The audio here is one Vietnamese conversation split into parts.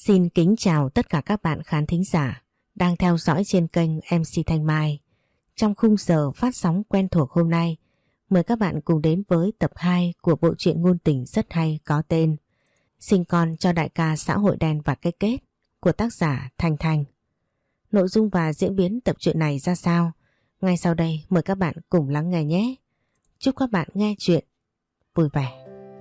Xin kính chào tất cả các bạn khán thính giả đang theo dõi trên kênh MC Thanh Mai. Trong khung giờ phát sóng quen thuộc hôm nay, mời các bạn cùng đến với tập 2 của bộ truyện ngôn tình rất hay có tên Sinh con cho đại ca xã hội đen và cái kết của tác giả Thanh Thanh. Nội dung và diễn biến tập truyện này ra sao? Ngay sau đây mời các bạn cùng lắng nghe nhé. Chúc các bạn nghe chuyện vui vẻ.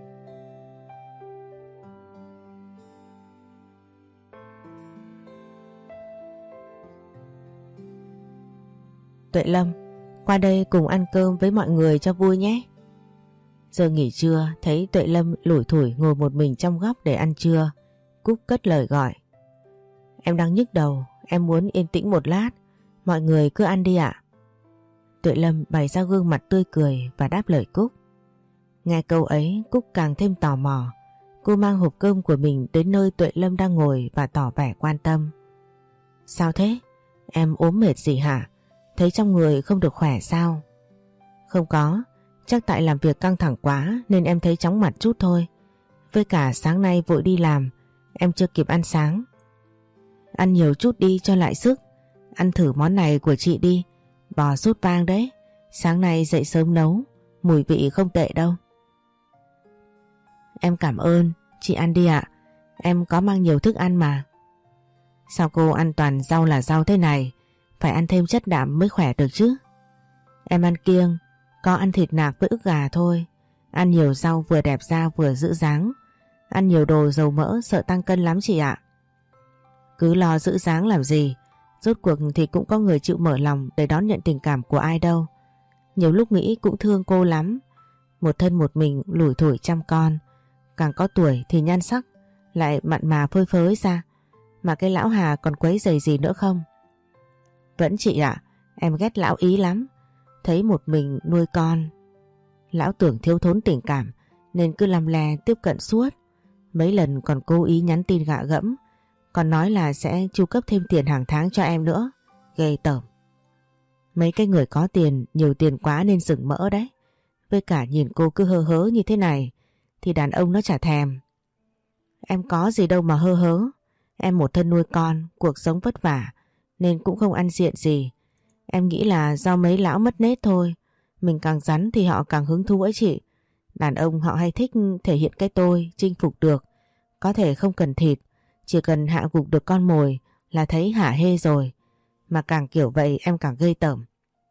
Tuệ Lâm, qua đây cùng ăn cơm với mọi người cho vui nhé. Giờ nghỉ trưa, thấy Tuệ Lâm lủi thủi ngồi một mình trong góc để ăn trưa. Cúc cất lời gọi. Em đang nhức đầu, em muốn yên tĩnh một lát, mọi người cứ ăn đi ạ. Tuệ Lâm bày ra gương mặt tươi cười và đáp lời Cúc. Nghe câu ấy, Cúc càng thêm tò mò. Cô mang hộp cơm của mình đến nơi Tuệ Lâm đang ngồi và tỏ vẻ quan tâm. Sao thế? Em ốm mệt gì hả? Thấy trong người không được khỏe sao? Không có, chắc tại làm việc căng thẳng quá nên em thấy chóng mặt chút thôi. Với cả sáng nay vội đi làm, em chưa kịp ăn sáng. Ăn nhiều chút đi cho lại sức. Ăn thử món này của chị đi, bò sốt vang đấy. Sáng nay dậy sớm nấu, mùi vị không tệ đâu. Em cảm ơn, chị ăn đi ạ. Em có mang nhiều thức ăn mà. Sao cô ăn toàn rau là rau thế này? Phải ăn thêm chất đạm mới khỏe được chứ. Em ăn kiêng, có ăn thịt nạc với ức gà thôi. Ăn nhiều rau vừa đẹp da vừa giữ dáng. Ăn nhiều đồ dầu mỡ sợ tăng cân lắm chị ạ. Cứ lo giữ dáng làm gì. Rốt cuộc thì cũng có người chịu mở lòng để đón nhận tình cảm của ai đâu. Nhiều lúc nghĩ cũng thương cô lắm. Một thân một mình lủi thủi chăm con. Càng có tuổi thì nhan sắc lại mặn mà phơi phới ra. Mà cái lão Hà còn quấy rầy gì nữa không? Vẫn chị ạ, em ghét lão Ý lắm. Thấy một mình nuôi con. Lão tưởng thiếu thốn tình cảm nên cứ lăm le tiếp cận suốt. Mấy lần còn cố ý nhắn tin gạ gẫm, còn nói là sẽ chu cấp thêm tiền hàng tháng cho em nữa. Ghê tởm. Mấy cái người có tiền, nhiều tiền quá nên rừng mỡ đấy. Với cả nhìn cô cứ hơ hớ như thế này thì đàn ông nó chả thèm. Em có gì đâu mà hơ hớ. Em một thân nuôi con, cuộc sống vất vả nên cũng không ăn diện gì. Em nghĩ là do mấy lão mất nết thôi. Mình càng rắn thì họ càng hứng thú ấy chị. Đàn ông họ hay thích thể hiện cái tôi, chinh phục được. Có thể không cần thịt, chỉ cần hạ gục được con mồi là thấy hả hê rồi. Mà càng kiểu vậy em càng ghê tởm.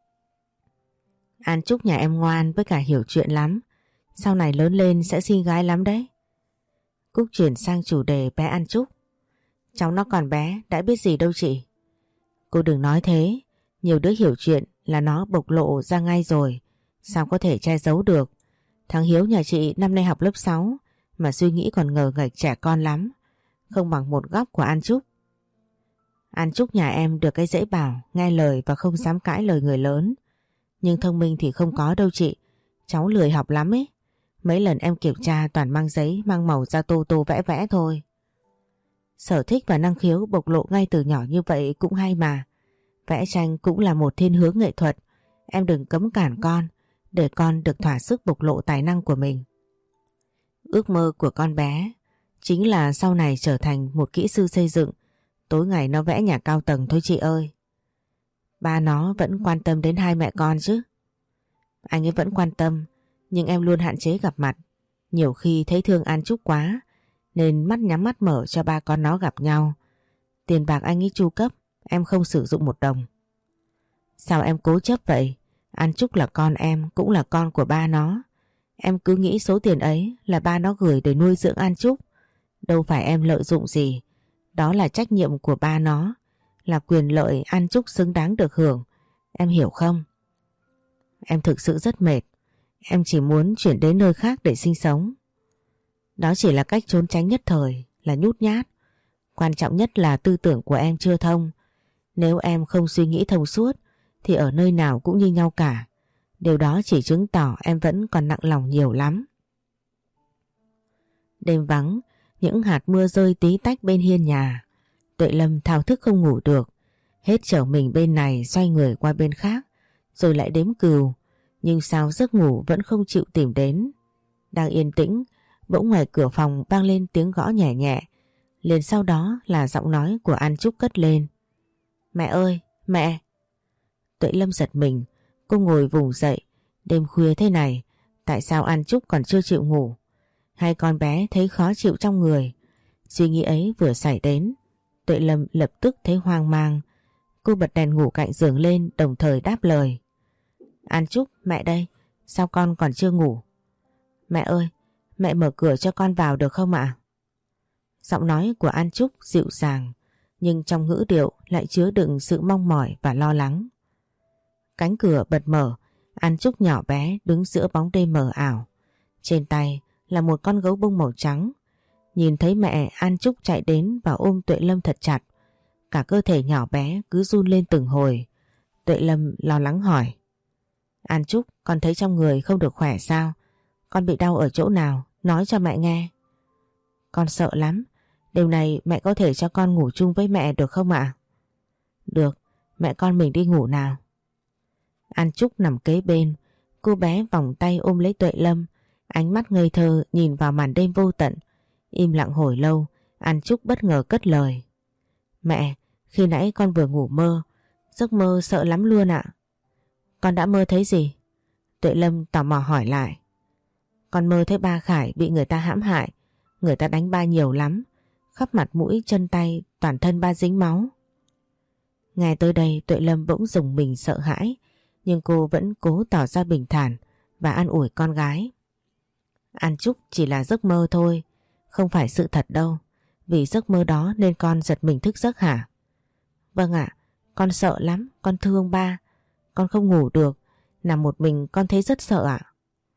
An Trúc nhà em ngoan với cả hiểu chuyện lắm. Sau này lớn lên sẽ xinh gái lắm đấy. Cúc chuyển sang chủ đề bé An Trúc. Cháu nó còn bé, đã biết gì đâu chị. Cô đừng nói thế, nhiều đứa hiểu chuyện là nó bộc lộ ra ngay rồi, sao có thể che giấu được. Thằng Hiếu nhà chị năm nay học lớp 6 mà suy nghĩ còn ngờ nghệch trẻ con lắm, không bằng một góc của An Trúc. An Trúc nhà em được cái dễ bảo, nghe lời và không dám cãi lời người lớn. Nhưng thông minh thì không có đâu chị, cháu lười học lắm ấy. Mấy lần em kiểm tra toàn mang giấy, mang màu ra tô tô vẽ vẽ thôi. Sở thích và năng khiếu bộc lộ ngay từ nhỏ như vậy cũng hay mà. Vẽ tranh cũng là một thiên hướng nghệ thuật. Em đừng cấm cản con, để con được thỏa sức bộc lộ tài năng của mình. Ước mơ của con bé chính là sau này trở thành một kỹ sư xây dựng. Tối ngày nó vẽ nhà cao tầng thôi chị ơi. Ba nó vẫn quan tâm đến hai mẹ con chứ. Anh ấy vẫn quan tâm, nhưng em luôn hạn chế gặp mặt. Nhiều khi thấy thương An Trúc quá nên mắt nhắm mắt mở cho ba con nó gặp nhau. Tiền bạc anh ấy chu cấp, em không sử dụng một đồng. Sao em cố chấp vậy? An Trúc là con em, cũng là con của ba nó. Em cứ nghĩ số tiền ấy là ba nó gửi để nuôi dưỡng An Trúc. Đâu phải em lợi dụng gì. Đó là trách nhiệm của ba nó, là quyền lợi An Trúc xứng đáng được hưởng. Em hiểu không? Em thực sự rất mệt. Em chỉ muốn chuyển đến nơi khác để sinh sống. Đó chỉ là cách trốn tránh nhất thời, là nhút nhát. Quan trọng nhất là tư tưởng của em chưa thông. Nếu em không suy nghĩ thông suốt thì ở nơi nào cũng như nhau cả. Điều đó chỉ chứng tỏ em vẫn còn nặng lòng nhiều lắm. Đêm vắng, những hạt mưa rơi tí tách bên hiên nhà. Tuệ Lâm thao thức không ngủ được. Hết trở mình bên này xoay người qua bên khác, rồi lại đếm cừu. Nhưng sao giấc ngủ vẫn không chịu tìm đến. Đang yên tĩnh, bỗng ngoài cửa phòng vang lên tiếng gõ nhẹ nhẹ. Liền sau đó là giọng nói của An Trúc cất lên. Mẹ ơi, mẹ! Tuệ Lâm giật mình, cô ngồi vùng dậy. Đêm khuya thế này, tại sao An Trúc còn chưa chịu ngủ? Hay con bé thấy khó chịu trong người? Suy nghĩ ấy vừa xảy đến, Tuệ Lâm lập tức thấy hoang mang. Cô bật đèn ngủ cạnh giường lên, đồng thời đáp lời. An Trúc, mẹ đây, sao con còn chưa ngủ? Mẹ ơi, mẹ mở cửa cho con vào được không ạ? Giọng nói của An Trúc dịu dàng, nhưng trong ngữ điệu lại chứa đựng sự mong mỏi và lo lắng. Cánh cửa bật mở, An Trúc nhỏ bé đứng giữa bóng đêm mờ ảo. Trên tay là một con gấu bông màu trắng. Nhìn thấy mẹ, An Trúc chạy đến và ôm Tuệ Lâm thật chặt. Cả cơ thể nhỏ bé cứ run lên từng hồi. Tuệ Lâm lo lắng hỏi. An Trúc, con thấy trong người không được khỏe sao? Con bị đau ở chỗ nào? Nói cho mẹ nghe. Con sợ lắm. Đêm này mẹ có thể cho con ngủ chung với mẹ được không ạ? Được, mẹ con mình đi ngủ nào. An Trúc nằm kế bên. Cô bé vòng tay ôm lấy Tuệ Lâm. Ánh mắt ngây thơ nhìn vào màn đêm vô tận. Im lặng hồi lâu, An Trúc bất ngờ cất lời. Mẹ, khi nãy con vừa ngủ mơ. Giấc mơ sợ lắm luôn ạ. Con đã mơ thấy gì? Tuệ Lâm tò mò hỏi lại. Con mơ thấy ba Khải bị người ta hãm hại. Người ta đánh ba nhiều lắm. Khắp mặt mũi chân tay toàn thân ba dính máu. Nghe tới đây Tuệ Lâm bỗng rùng mình sợ hãi. Nhưng cô vẫn cố tỏ ra bình thản và an ủi con gái. An Trúc chỉ là giấc mơ thôi, không phải sự thật đâu. Vì giấc mơ đó nên con giật mình thức giấc hả? Vâng ạ, con sợ lắm, con thương ba. Con không ngủ được, nằm một mình con thấy rất sợ ạ.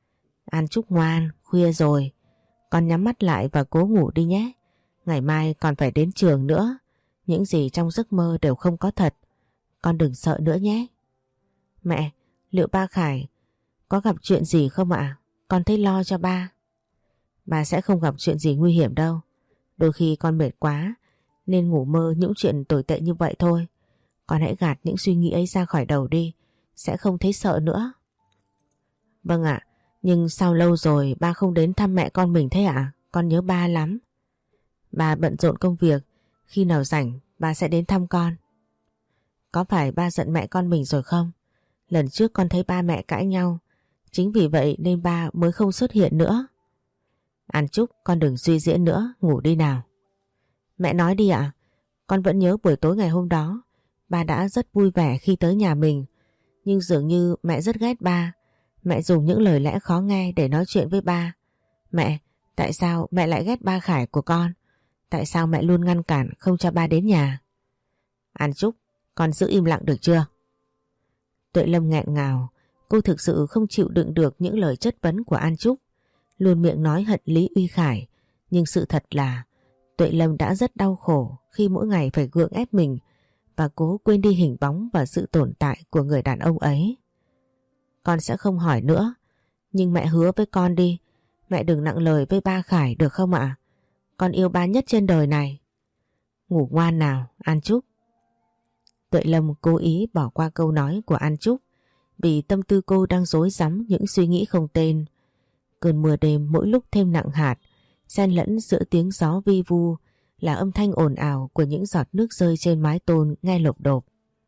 An Trúc ngoan, khuya rồi. Con nhắm mắt lại và cố ngủ đi nhé. Ngày mai còn phải đến trường nữa. Những gì trong giấc mơ đều không có thật. Con đừng sợ nữa nhé. Mẹ, liệu ba Khải có gặp chuyện gì không ạ? Con thấy lo cho ba. Ba sẽ không gặp chuyện gì nguy hiểm đâu. Đôi khi con mệt quá nên ngủ mơ những chuyện tồi tệ như vậy thôi. Con hãy gạt những suy nghĩ ấy ra khỏi đầu đi. Sẽ không thấy sợ nữa. Vâng ạ, nhưng sao lâu rồi ba không đến thăm mẹ con mình thế ạ? Con nhớ ba lắm. Ba bận rộn công việc. Khi nào rảnh ba sẽ đến thăm con. Có phải ba giận mẹ con mình rồi không? Lần trước con thấy ba mẹ cãi nhau. Chính vì vậy nên ba mới không xuất hiện nữa. An Trúc, con đừng suy diễn nữa, ngủ đi nào. Mẹ nói đi ạ. Con vẫn nhớ buổi tối ngày hôm đó. Ba đã rất vui vẻ khi tới nhà mình. Nhưng dường như mẹ rất ghét ba. Mẹ dùng những lời lẽ khó nghe để nói chuyện với ba. Mẹ, tại sao mẹ lại ghét ba Khải của con? Tại sao mẹ luôn ngăn cản không cho ba đến nhà? An Trúc, con giữ im lặng được chưa? Tuệ Lâm nghẹn ngào. Cô thực sự không chịu đựng được những lời chất vấn của An Trúc. Luôn miệng nói hận Lý Uy Khải. Nhưng sự thật là Tuệ Lâm đã rất đau khổ khi mỗi ngày phải gượng ép mình và cố quên đi hình bóng và sự tồn tại của người đàn ông ấy. Con sẽ không hỏi nữa. Nhưng mẹ hứa với con đi. Mẹ đừng nặng lời với ba Khải được không ạ? Con yêu ba nhất trên đời này. Ngủ ngoan nào, An Trúc. Tuệ Lâm cố ý bỏ qua câu nói của An Trúc vì tâm tư cô đang rối rắm những suy nghĩ không tên. Cơn mưa đêm mỗi lúc thêm nặng hạt, xen lẫn giữa tiếng gió vi vu là âm thanh ồn ào của những giọt nước rơi trên mái tôn nghe lộp độp.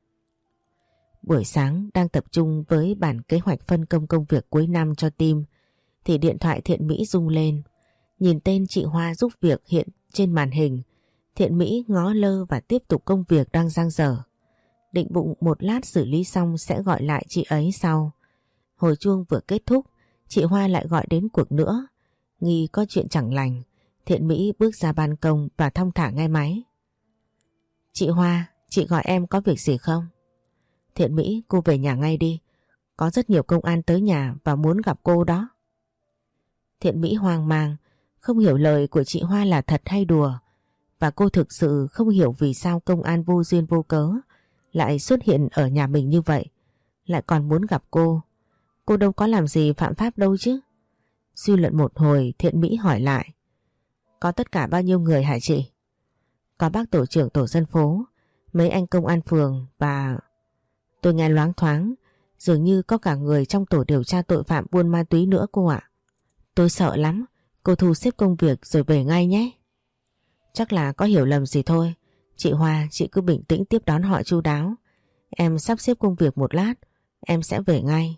Buổi sáng đang tập trung với bản kế hoạch phân công công việc cuối năm cho team thì điện thoại Thiện Mỹ rung lên. Nhìn tên chị Hoa giúp việc hiện trên màn hình, Thiện Mỹ ngó lơ và tiếp tục công việc đang dang dở. Định bụng một lát xử lý xong sẽ gọi lại chị ấy sau. Hồi chuông vừa kết thúc, chị Hoa lại gọi đến cuộc nữa. Nghi có chuyện chẳng lành, Thiện Mỹ bước ra ban công và thong thả nghe máy. Chị Hoa, chị gọi em có việc gì không? Thiện Mỹ, cô về nhà ngay đi. Có rất nhiều công an tới nhà và muốn gặp cô đó. Thiện Mỹ hoang mang, không hiểu lời của chị Hoa là thật hay đùa. Và cô thực sự không hiểu vì sao công an vô duyên vô cớ lại xuất hiện ở nhà mình như vậy. Lại còn muốn gặp cô. Cô đâu có làm gì phạm pháp đâu chứ. Suy luận một hồi, Thiện Mỹ hỏi lại. Có tất cả bao nhiêu người hả chị? Có bác tổ trưởng tổ dân phố, mấy anh công an phường và... Tôi nghe loáng thoáng, dường như có cả người trong tổ điều tra tội phạm buôn ma túy nữa cô ạ. Tôi sợ lắm, cô thu xếp công việc rồi về ngay nhé. Chắc là có hiểu lầm gì thôi. Chị Hoa, chị cứ bình tĩnh tiếp đón họ chu đáo. Em sắp xếp công việc một lát, em sẽ về ngay.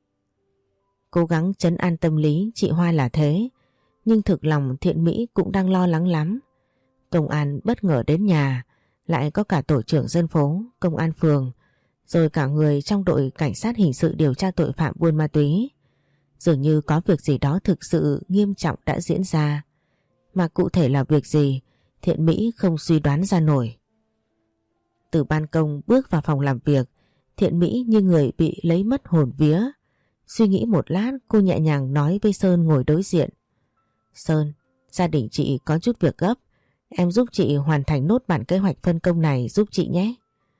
Cố gắng trấn an tâm lý chị Hoa là thế, nhưng thực lòng Thiện Mỹ cũng đang lo lắng lắm. Công an bất ngờ đến nhà, lại có cả tổ trưởng dân phố, công an phường, rồi cả người trong đội cảnh sát hình sự điều tra tội phạm buôn ma túy. Dường như có việc gì đó thực sự nghiêm trọng đã diễn ra. Mà cụ thể là việc gì, Thiện Mỹ không suy đoán ra nổi. Từ ban công bước vào phòng làm việc, Thiện Mỹ như người bị lấy mất hồn vía. Suy nghĩ một lát, cô nhẹ nhàng nói với Sơn ngồi đối diện. Sơn, gia đình chị có chút việc gấp. Em giúp chị hoàn thành nốt bản kế hoạch phân công này giúp chị nhé.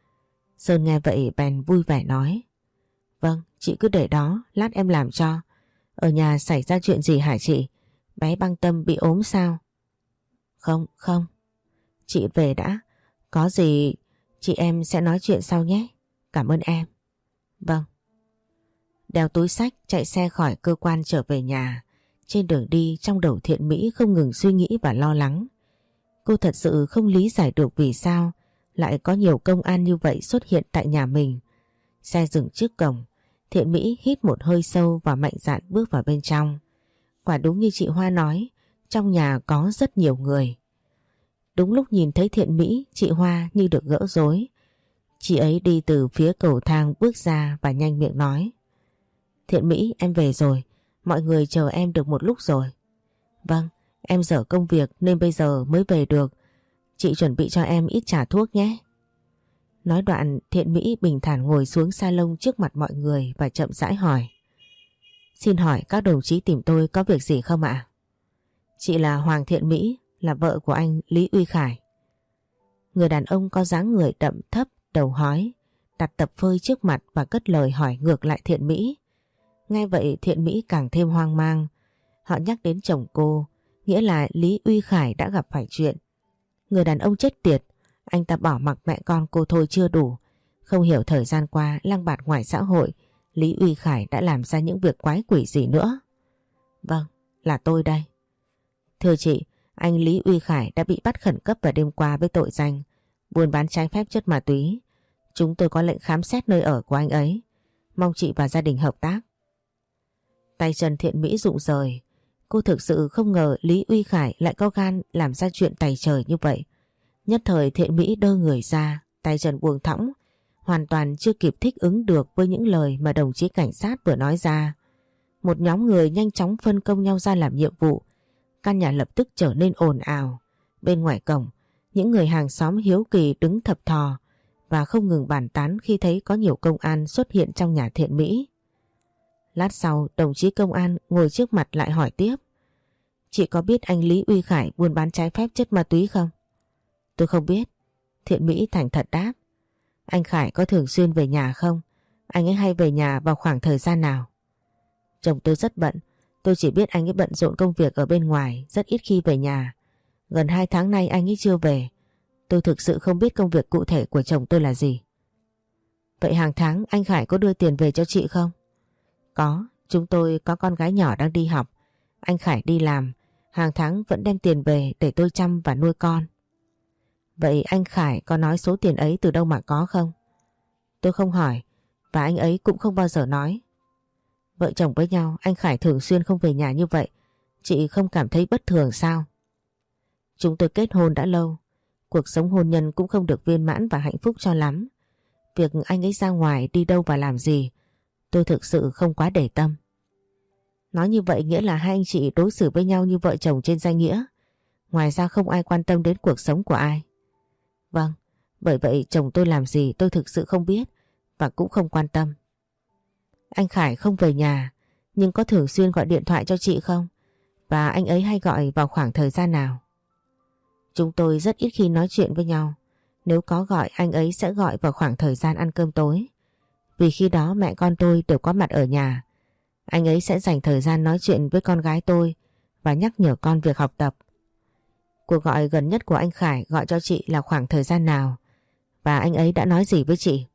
Sơn nghe vậy bèn vui vẻ nói. Vâng, chị cứ để đó, lát em làm cho. Ở nhà xảy ra chuyện gì hả chị? Bé Băng Tâm bị ốm sao? Không. Chị về đã. Có gì chị em sẽ nói chuyện sau nhé. Cảm ơn em. Vâng. Đeo túi xách chạy xe khỏi cơ quan trở về nhà. Trên đường đi trong đầu Thiện Mỹ không ngừng suy nghĩ và lo lắng. Cô thật sự không lý giải được vì sao lại có nhiều công an như vậy xuất hiện tại nhà mình. Xe dừng trước cổng, Thiện Mỹ hít một hơi sâu và mạnh dạn bước vào bên trong. Quả đúng như chị Hoa nói, trong nhà có rất nhiều người. Đúng lúc nhìn thấy Thiện Mỹ, chị Hoa như được gỡ rối. Chị ấy đi từ phía cầu thang bước ra và nhanh miệng nói. Thiện Mỹ, em về rồi, mọi người chờ em được một lúc rồi. Vâng, em dở công việc nên bây giờ mới về được. Chị chuẩn bị cho em ít trà thuốc nhé. Nói đoạn Thiện Mỹ bình thản ngồi xuống salon trước mặt mọi người và chậm rãi hỏi. Xin hỏi các đồng chí tìm tôi có việc gì không ạ? Chị là Hoàng Thiện Mỹ, là vợ của anh Lý Uy Khải. Người đàn ông có dáng người đậm thấp, đầu hói, đặt tập phơi trước mặt và cất lời hỏi ngược lại Thiện Mỹ. Nghe vậy Thiện Mỹ càng thêm hoang mang. Họ nhắc đến chồng cô, nghĩa là Lý Uy Khải đã gặp phải chuyện. Người đàn ông chết tiệt, anh ta bỏ mặc mẹ con cô thôi chưa đủ. Không hiểu thời gian qua lăng bạt ngoài xã hội, Lý Uy Khải đã làm ra những việc quái quỷ gì nữa. Vâng, là tôi đây. Thưa chị, anh Lý Uy Khải đã bị bắt khẩn cấp vào đêm qua với tội danh buôn bán trái phép chất ma túy. Chúng tôi có lệnh khám xét nơi ở của anh ấy. Mong chị và gia đình hợp tác. Tay chân Thiện Mỹ rụng rời. Cô thực sự không ngờ Lý Uy Khải lại có gan làm ra chuyện tày trời như vậy. Nhất thời Thiện Mỹ đơ người ra, tay chân buông thõng, hoàn toàn chưa kịp thích ứng được với những lời mà đồng chí cảnh sát vừa nói ra. Một nhóm người nhanh chóng phân công nhau ra làm nhiệm vụ. Căn nhà lập tức trở nên ồn ào. Bên ngoài cổng, những người hàng xóm hiếu kỳ đứng thập thò và không ngừng bàn tán khi thấy có nhiều công an xuất hiện trong nhà Thiện Mỹ. Lát sau, đồng chí công an ngồi trước mặt lại hỏi tiếp. Chị có biết anh Lý Uy Khải buôn bán trái phép chất ma túy không? Tôi không biết. Thiện Mỹ thành thật đáp. Anh Khải có thường xuyên về nhà không? Anh ấy hay về nhà vào khoảng thời gian nào? Chồng tôi rất bận. Tôi chỉ biết anh ấy bận rộn công việc ở bên ngoài, rất ít khi về nhà. Gần 2 tháng nay anh ấy chưa về. Tôi thực sự không biết công việc cụ thể của chồng tôi là gì. Vậy hàng tháng anh Khải có đưa tiền về cho chị không? Có, chúng tôi có con gái nhỏ đang đi học. Anh Khải đi làm, hàng tháng vẫn đem tiền về để tôi chăm và nuôi con. Vậy anh Khải có nói số tiền ấy từ đâu mà có không? Tôi không hỏi, và anh ấy cũng không bao giờ nói. Vợ chồng với nhau, anh Khải thường xuyên không về nhà như vậy, chị không cảm thấy bất thường sao? Chúng tôi kết hôn đã lâu, cuộc sống hôn nhân cũng không được viên mãn và hạnh phúc cho lắm. Việc anh ấy ra ngoài đi đâu và làm gì, tôi thực sự không quá để tâm. Nói như vậy nghĩa là hai anh chị đối xử với nhau như vợ chồng trên danh nghĩa. Ngoài ra không ai quan tâm đến cuộc sống của ai. Vâng, bởi vậy chồng tôi làm gì tôi thực sự không biết và cũng không quan tâm. Anh Khải không về nhà, nhưng có thường xuyên gọi điện thoại cho chị không? Và anh ấy hay gọi vào khoảng thời gian nào? Chúng tôi rất ít khi nói chuyện với nhau. Nếu có gọi, anh ấy sẽ gọi vào khoảng thời gian ăn cơm tối. Vì khi đó mẹ con tôi đều có mặt ở nhà. Anh ấy sẽ dành thời gian nói chuyện với con gái tôi và nhắc nhở con việc học tập. Cuộc gọi gần nhất của anh Khải gọi cho chị là khoảng thời gian nào? Và anh ấy đã nói gì với chị?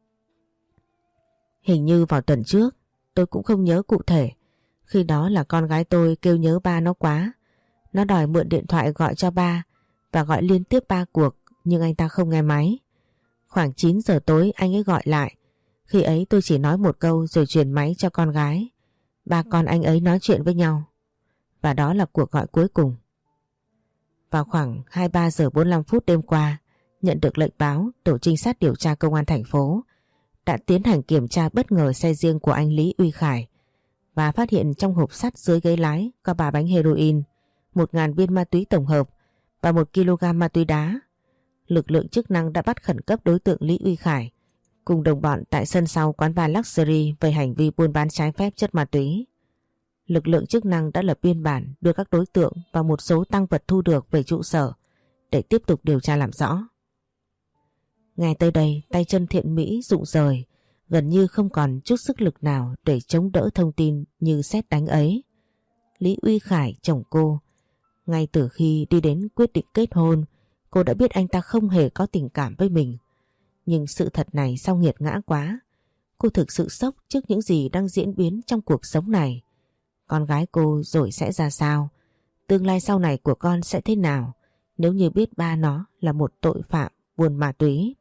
Hình như vào tuần trước, tôi cũng không nhớ cụ thể. Khi đó là con gái tôi kêu nhớ ba nó quá. Nó đòi mượn điện thoại gọi cho ba và gọi liên tiếp 3 cuộc nhưng anh ta không nghe máy. Khoảng 9 giờ tối anh ấy gọi lại. Khi ấy tôi chỉ nói một câu rồi chuyển máy cho con gái. Ba con anh ấy nói chuyện với nhau. Và đó là cuộc gọi cuối cùng. Vào khoảng 23 giờ 45 phút đêm qua, nhận được lệnh báo, tổ trinh sát điều tra công an thành phố đã tiến hành kiểm tra bất ngờ xe riêng của anh Lý Uy Khải và phát hiện trong hộp sắt dưới ghế lái có 3 bánh heroin, 1.000 viên ma túy tổng hợp và 1 kg ma túy đá. Lực lượng chức năng đã bắt khẩn cấp đối tượng Lý Uy Khải cùng đồng bọn tại sân sau quán bar Luxury về hành vi buôn bán trái phép chất ma túy. Lực lượng chức năng đã lập biên bản đưa các đối tượng và một số tang vật thu được về trụ sở để tiếp tục điều tra làm rõ. Ngay tới đây, tay chân Thiện Mỹ rụng rời, gần như không còn chút sức lực nào để chống đỡ thông tin như sét đánh ấy. Lý Uy Khải, chồng cô, ngay từ khi đi đến quyết định kết hôn, cô đã biết anh ta không hề có tình cảm với mình. Nhưng sự thật này sao nghiệt ngã quá. Cô thực sự sốc trước những gì đang diễn biến trong cuộc sống này. Con gái cô rồi sẽ ra sao? Tương lai sau này của con sẽ thế nào nếu như biết ba nó là một tội phạm buôn ma túy?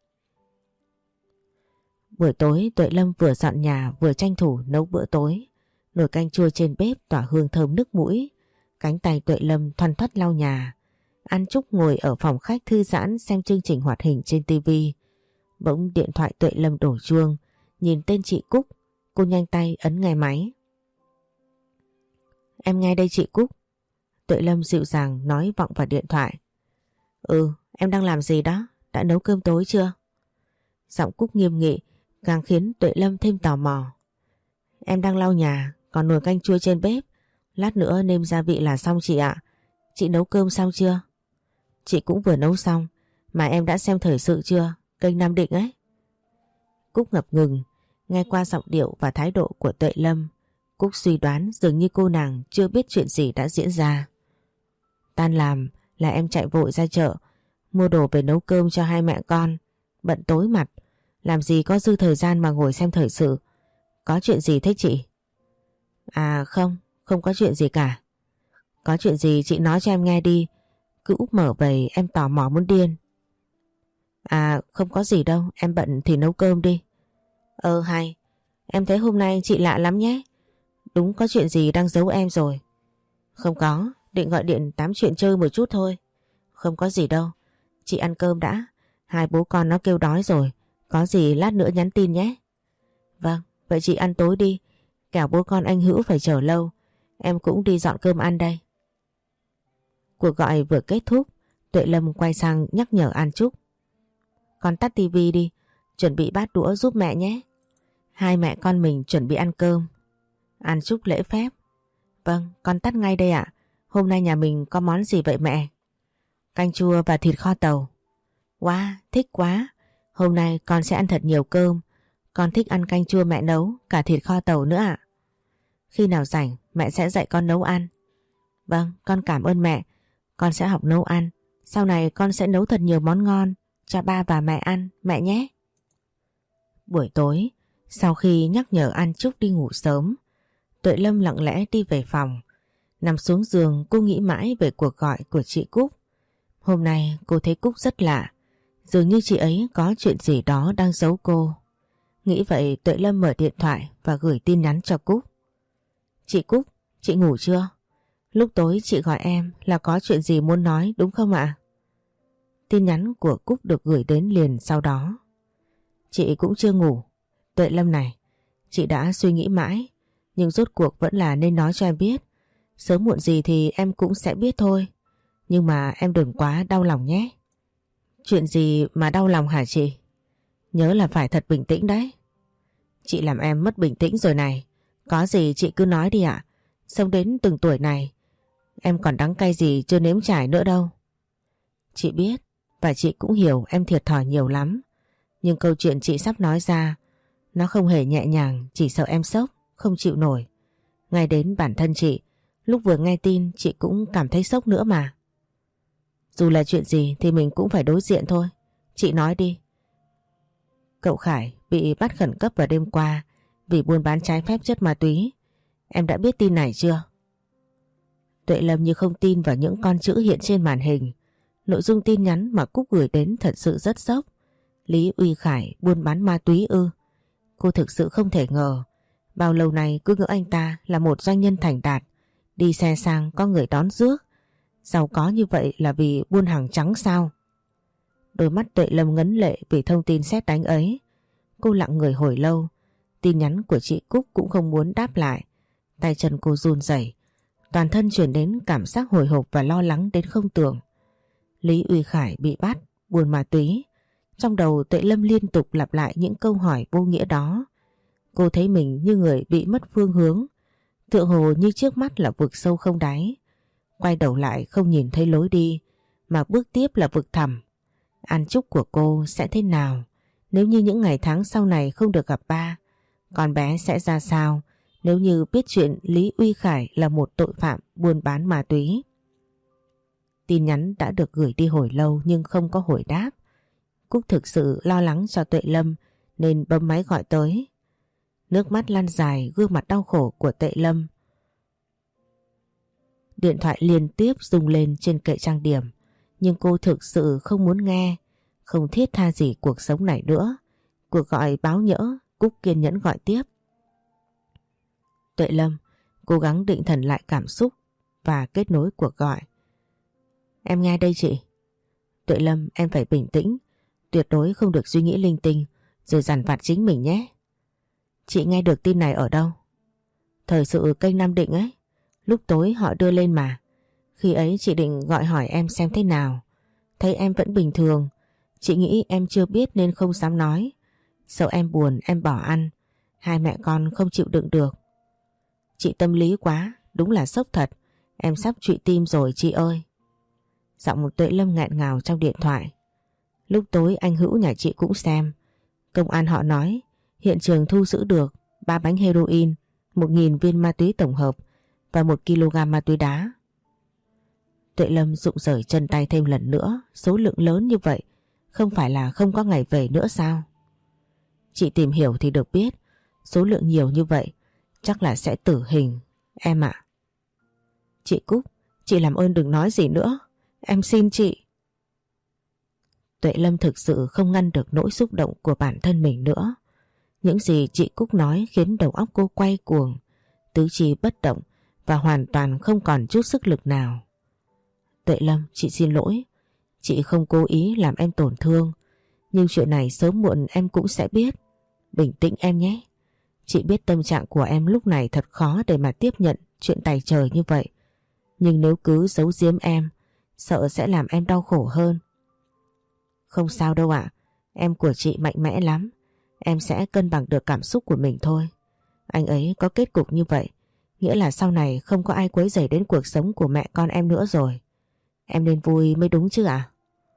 Buổi tối Tuệ Lâm vừa dọn nhà vừa tranh thủ nấu bữa tối. Nồi canh chua trên bếp tỏa hương thơm nức mũi. Cánh tay Tuệ Lâm thoăn thoắt lau nhà. An Trúc ngồi ở phòng khách thư giãn xem chương trình hoạt hình trên tivi. Bỗng điện thoại Tuệ Lâm đổ chuông. Nhìn tên chị Cúc, cô nhanh tay ấn nghe máy. Em nghe đây chị Cúc. Tuệ Lâm dịu dàng nói vọng vào điện thoại. Ừ, em đang làm gì đó? Đã nấu cơm tối chưa? Giọng Cúc nghiêm nghị càng khiến Tuệ Lâm thêm tò mò. Em đang lau nhà, còn nồi canh chua trên bếp. Lát nữa nêm gia vị là xong chị ạ. Chị nấu cơm xong chưa? Chị cũng vừa nấu xong. Mà em đã xem thời sự chưa? Kênh Nam Định ấy. Cúc ngập ngừng, nghe qua giọng điệu và thái độ của Tuệ Lâm, Cúc suy đoán dường như cô nàng chưa biết chuyện gì đã diễn ra. Tan làm là em chạy vội ra chợ, mua đồ về nấu cơm cho hai mẹ con. Bận tối mặt, làm gì có dư thời gian mà ngồi xem thời sự. Có chuyện gì thế chị? À không, không có chuyện gì cả. Có chuyện gì chị nói cho em nghe đi. Cứ úp mở về em tò mò muốn điên. À không có gì đâu, em bận thì nấu cơm đi. Hay, em thấy hôm nay chị lạ lắm nhé. Đúng có chuyện gì đang giấu em rồi. Không có, định gọi điện tám chuyện chơi một chút thôi. Không có gì đâu, chị ăn cơm đã. Hai bố con nó kêu đói rồi, có gì lát nữa nhắn tin nhé. Vâng, vậy chị ăn tối đi, kẻo bố con anh Hữu phải chờ lâu. Em cũng đi dọn cơm ăn đây. Cuộc gọi vừa kết thúc, Tuệ Lâm quay sang nhắc nhở An Trúc. Con tắt tivi đi, chuẩn bị bát đũa giúp mẹ nhé. Hai mẹ con mình chuẩn bị ăn cơm. An Trúc lễ phép. Vâng, con tắt ngay đây ạ. Hôm nay nhà mình có món gì vậy mẹ? Canh chua và thịt kho tàu. Wow, thích quá. Hôm nay con sẽ ăn thật nhiều cơm. Con thích ăn canh chua mẹ nấu, cả thịt kho tàu nữa ạ. Khi nào rảnh mẹ sẽ dạy con nấu ăn. Vâng, con cảm ơn mẹ. Con sẽ học nấu ăn. Sau này con sẽ nấu thật nhiều món ngon cho ba và mẹ ăn, mẹ nhé. Buổi tối, sau khi nhắc nhở An Trúc đi ngủ sớm, Tuệ Lâm lặng lẽ đi về phòng. Nằm xuống giường cô nghĩ mãi về cuộc gọi của chị Cúc. Hôm nay cô thấy Cúc rất lạ. Dường như chị ấy có chuyện gì đó đang giấu cô. Nghĩ vậy Tuệ Lâm mở điện thoại và gửi tin nhắn cho Cúc. Chị Cúc, chị ngủ chưa? Lúc tối chị gọi em là có chuyện gì muốn nói đúng không ạ? Tin nhắn của Cúc được gửi đến liền sau đó. Chị cũng chưa ngủ. Tuệ Lâm này, chị đã suy nghĩ mãi, nhưng rốt cuộc vẫn là nên nói cho em biết. Sớm muộn gì thì em cũng sẽ biết thôi. Nhưng mà em đừng quá đau lòng nhé. Chuyện gì mà đau lòng hả chị? Nhớ là phải thật bình tĩnh đấy. Chị làm em mất bình tĩnh rồi này. Có gì chị cứ nói đi ạ. Sống đến từng tuổi này, em còn đắng cay gì chưa nếm trải nữa đâu. Chị biết và chị cũng hiểu em thiệt thòi nhiều lắm. Nhưng câu chuyện chị sắp nói ra, nó không hề nhẹ nhàng, chỉ sợ em sốc, không chịu nổi. Ngay đến bản thân chị, lúc vừa nghe tin chị cũng cảm thấy sốc nữa mà. Dù là chuyện gì thì mình cũng phải đối diện thôi. Chị nói đi. Cậu Khải bị bắt khẩn cấp vào đêm qua vì buôn bán trái phép chất ma túy. Em đã biết tin này chưa? Tuệ Lâm như không tin vào những con chữ hiện trên màn hình. Nội dung tin nhắn mà Cúc gửi đến thật sự rất sốc. Lý Uy Khải buôn bán ma túy ư? Cô thực sự không thể ngờ. Bao lâu nay cứ ngỡ anh ta là một doanh nhân thành đạt, đi xe sang có người đón rước. Giàu có như vậy là vì buôn hàng trắng sao? Đôi mắt Tuệ Lâm ngấn lệ vì thông tin sét đánh ấy. Cô lặng người hồi lâu. Tin nhắn của chị Cúc cũng không muốn đáp lại. Tay chân cô run rẩy, toàn thân chuyển đến cảm giác hồi hộp và lo lắng đến không tưởng. Lý Uy Khải bị bắt, buôn ma túy. Trong đầu Tuệ Lâm liên tục lặp lại những câu hỏi vô nghĩa đó. Cô thấy mình như người bị mất phương hướng, tựa hồ như trước mắt là vực sâu không đáy. Quay đầu lại không nhìn thấy lối đi, mà bước tiếp là vực thẳm. An Trúc của cô sẽ thế nào nếu như những ngày tháng sau này không được gặp ba? Con bé sẽ ra sao nếu như biết chuyện Lý Uy Khải là một tội phạm buôn bán ma túy? Tin nhắn đã được gửi đi hồi lâu nhưng không có hồi đáp. Cúc thực sự lo lắng cho Tuệ Lâm nên bấm máy gọi tới. Nước mắt lăn dài gương mặt đau khổ của Tuệ Lâm. Điện thoại liên tiếp rung lên trên kệ trang điểm, nhưng cô thực sự không muốn nghe, không thiết tha gì cuộc sống này nữa. Cuộc gọi báo nhỡ, Cúc kiên nhẫn gọi tiếp. Tuệ Lâm cố gắng định thần lại cảm xúc và kết nối cuộc gọi. Em nghe đây chị. Tuệ Lâm, em phải bình tĩnh, tuyệt đối không được suy nghĩ linh tinh rồi dằn vặt chính mình nhé. Chị nghe được tin này ở đâu? Thời sự kênh Nam Định ấy, lúc tối họ đưa lên mà. Khi ấy chị định gọi hỏi em xem thế nào. Thấy em vẫn bình thường, chị nghĩ em chưa biết nên không dám nói. Sợ em buồn em bỏ ăn, hai mẹ con không chịu đựng được. Chị tâm lý quá, đúng là sốc thật. Em sắp trụy tim rồi chị ơi. Giọng Tuệ Lâm nghẹn ngào trong điện thoại. Lúc tối anh Hữu nhà chị cũng xem. Công an họ nói hiện trường thu giữ được 3 bánh heroin, 1.000 viên ma túy tổng hợp và 1 kg ma túy đá. Tuệ Lâm rụng rời chân tay thêm lần nữa. Số lượng lớn như vậy không phải là không có ngày về nữa sao? Chị tìm hiểu thì được biết số lượng nhiều như vậy chắc là sẽ tử hình em ạ. Chị Cúc, chị làm ơn đừng nói gì nữa, em xin chị. Tuệ Lâm thực sự không ngăn được nỗi xúc động của bản thân mình nữa. Những gì chị Cúc nói khiến đầu óc cô quay cuồng, tứ chi bất động và hoàn toàn không còn chút sức lực nào. Tuệ Lâm, chị xin lỗi. Chị không cố ý làm em tổn thương, nhưng chuyện này sớm muộn em cũng sẽ biết. Bình tĩnh em nhé. Chị biết tâm trạng của em lúc này thật khó để mà tiếp nhận chuyện tày trời như vậy. Nhưng nếu cứ giấu giếm em, sợ sẽ làm em đau khổ hơn. Không sao đâu ạ. Em của chị mạnh mẽ lắm. Em sẽ cân bằng được cảm xúc của mình thôi. Anh ấy có kết cục như vậy, nghĩa là sau này không có ai quấy rầy đến cuộc sống của mẹ con em nữa rồi. Em nên vui mới đúng chứ ạ?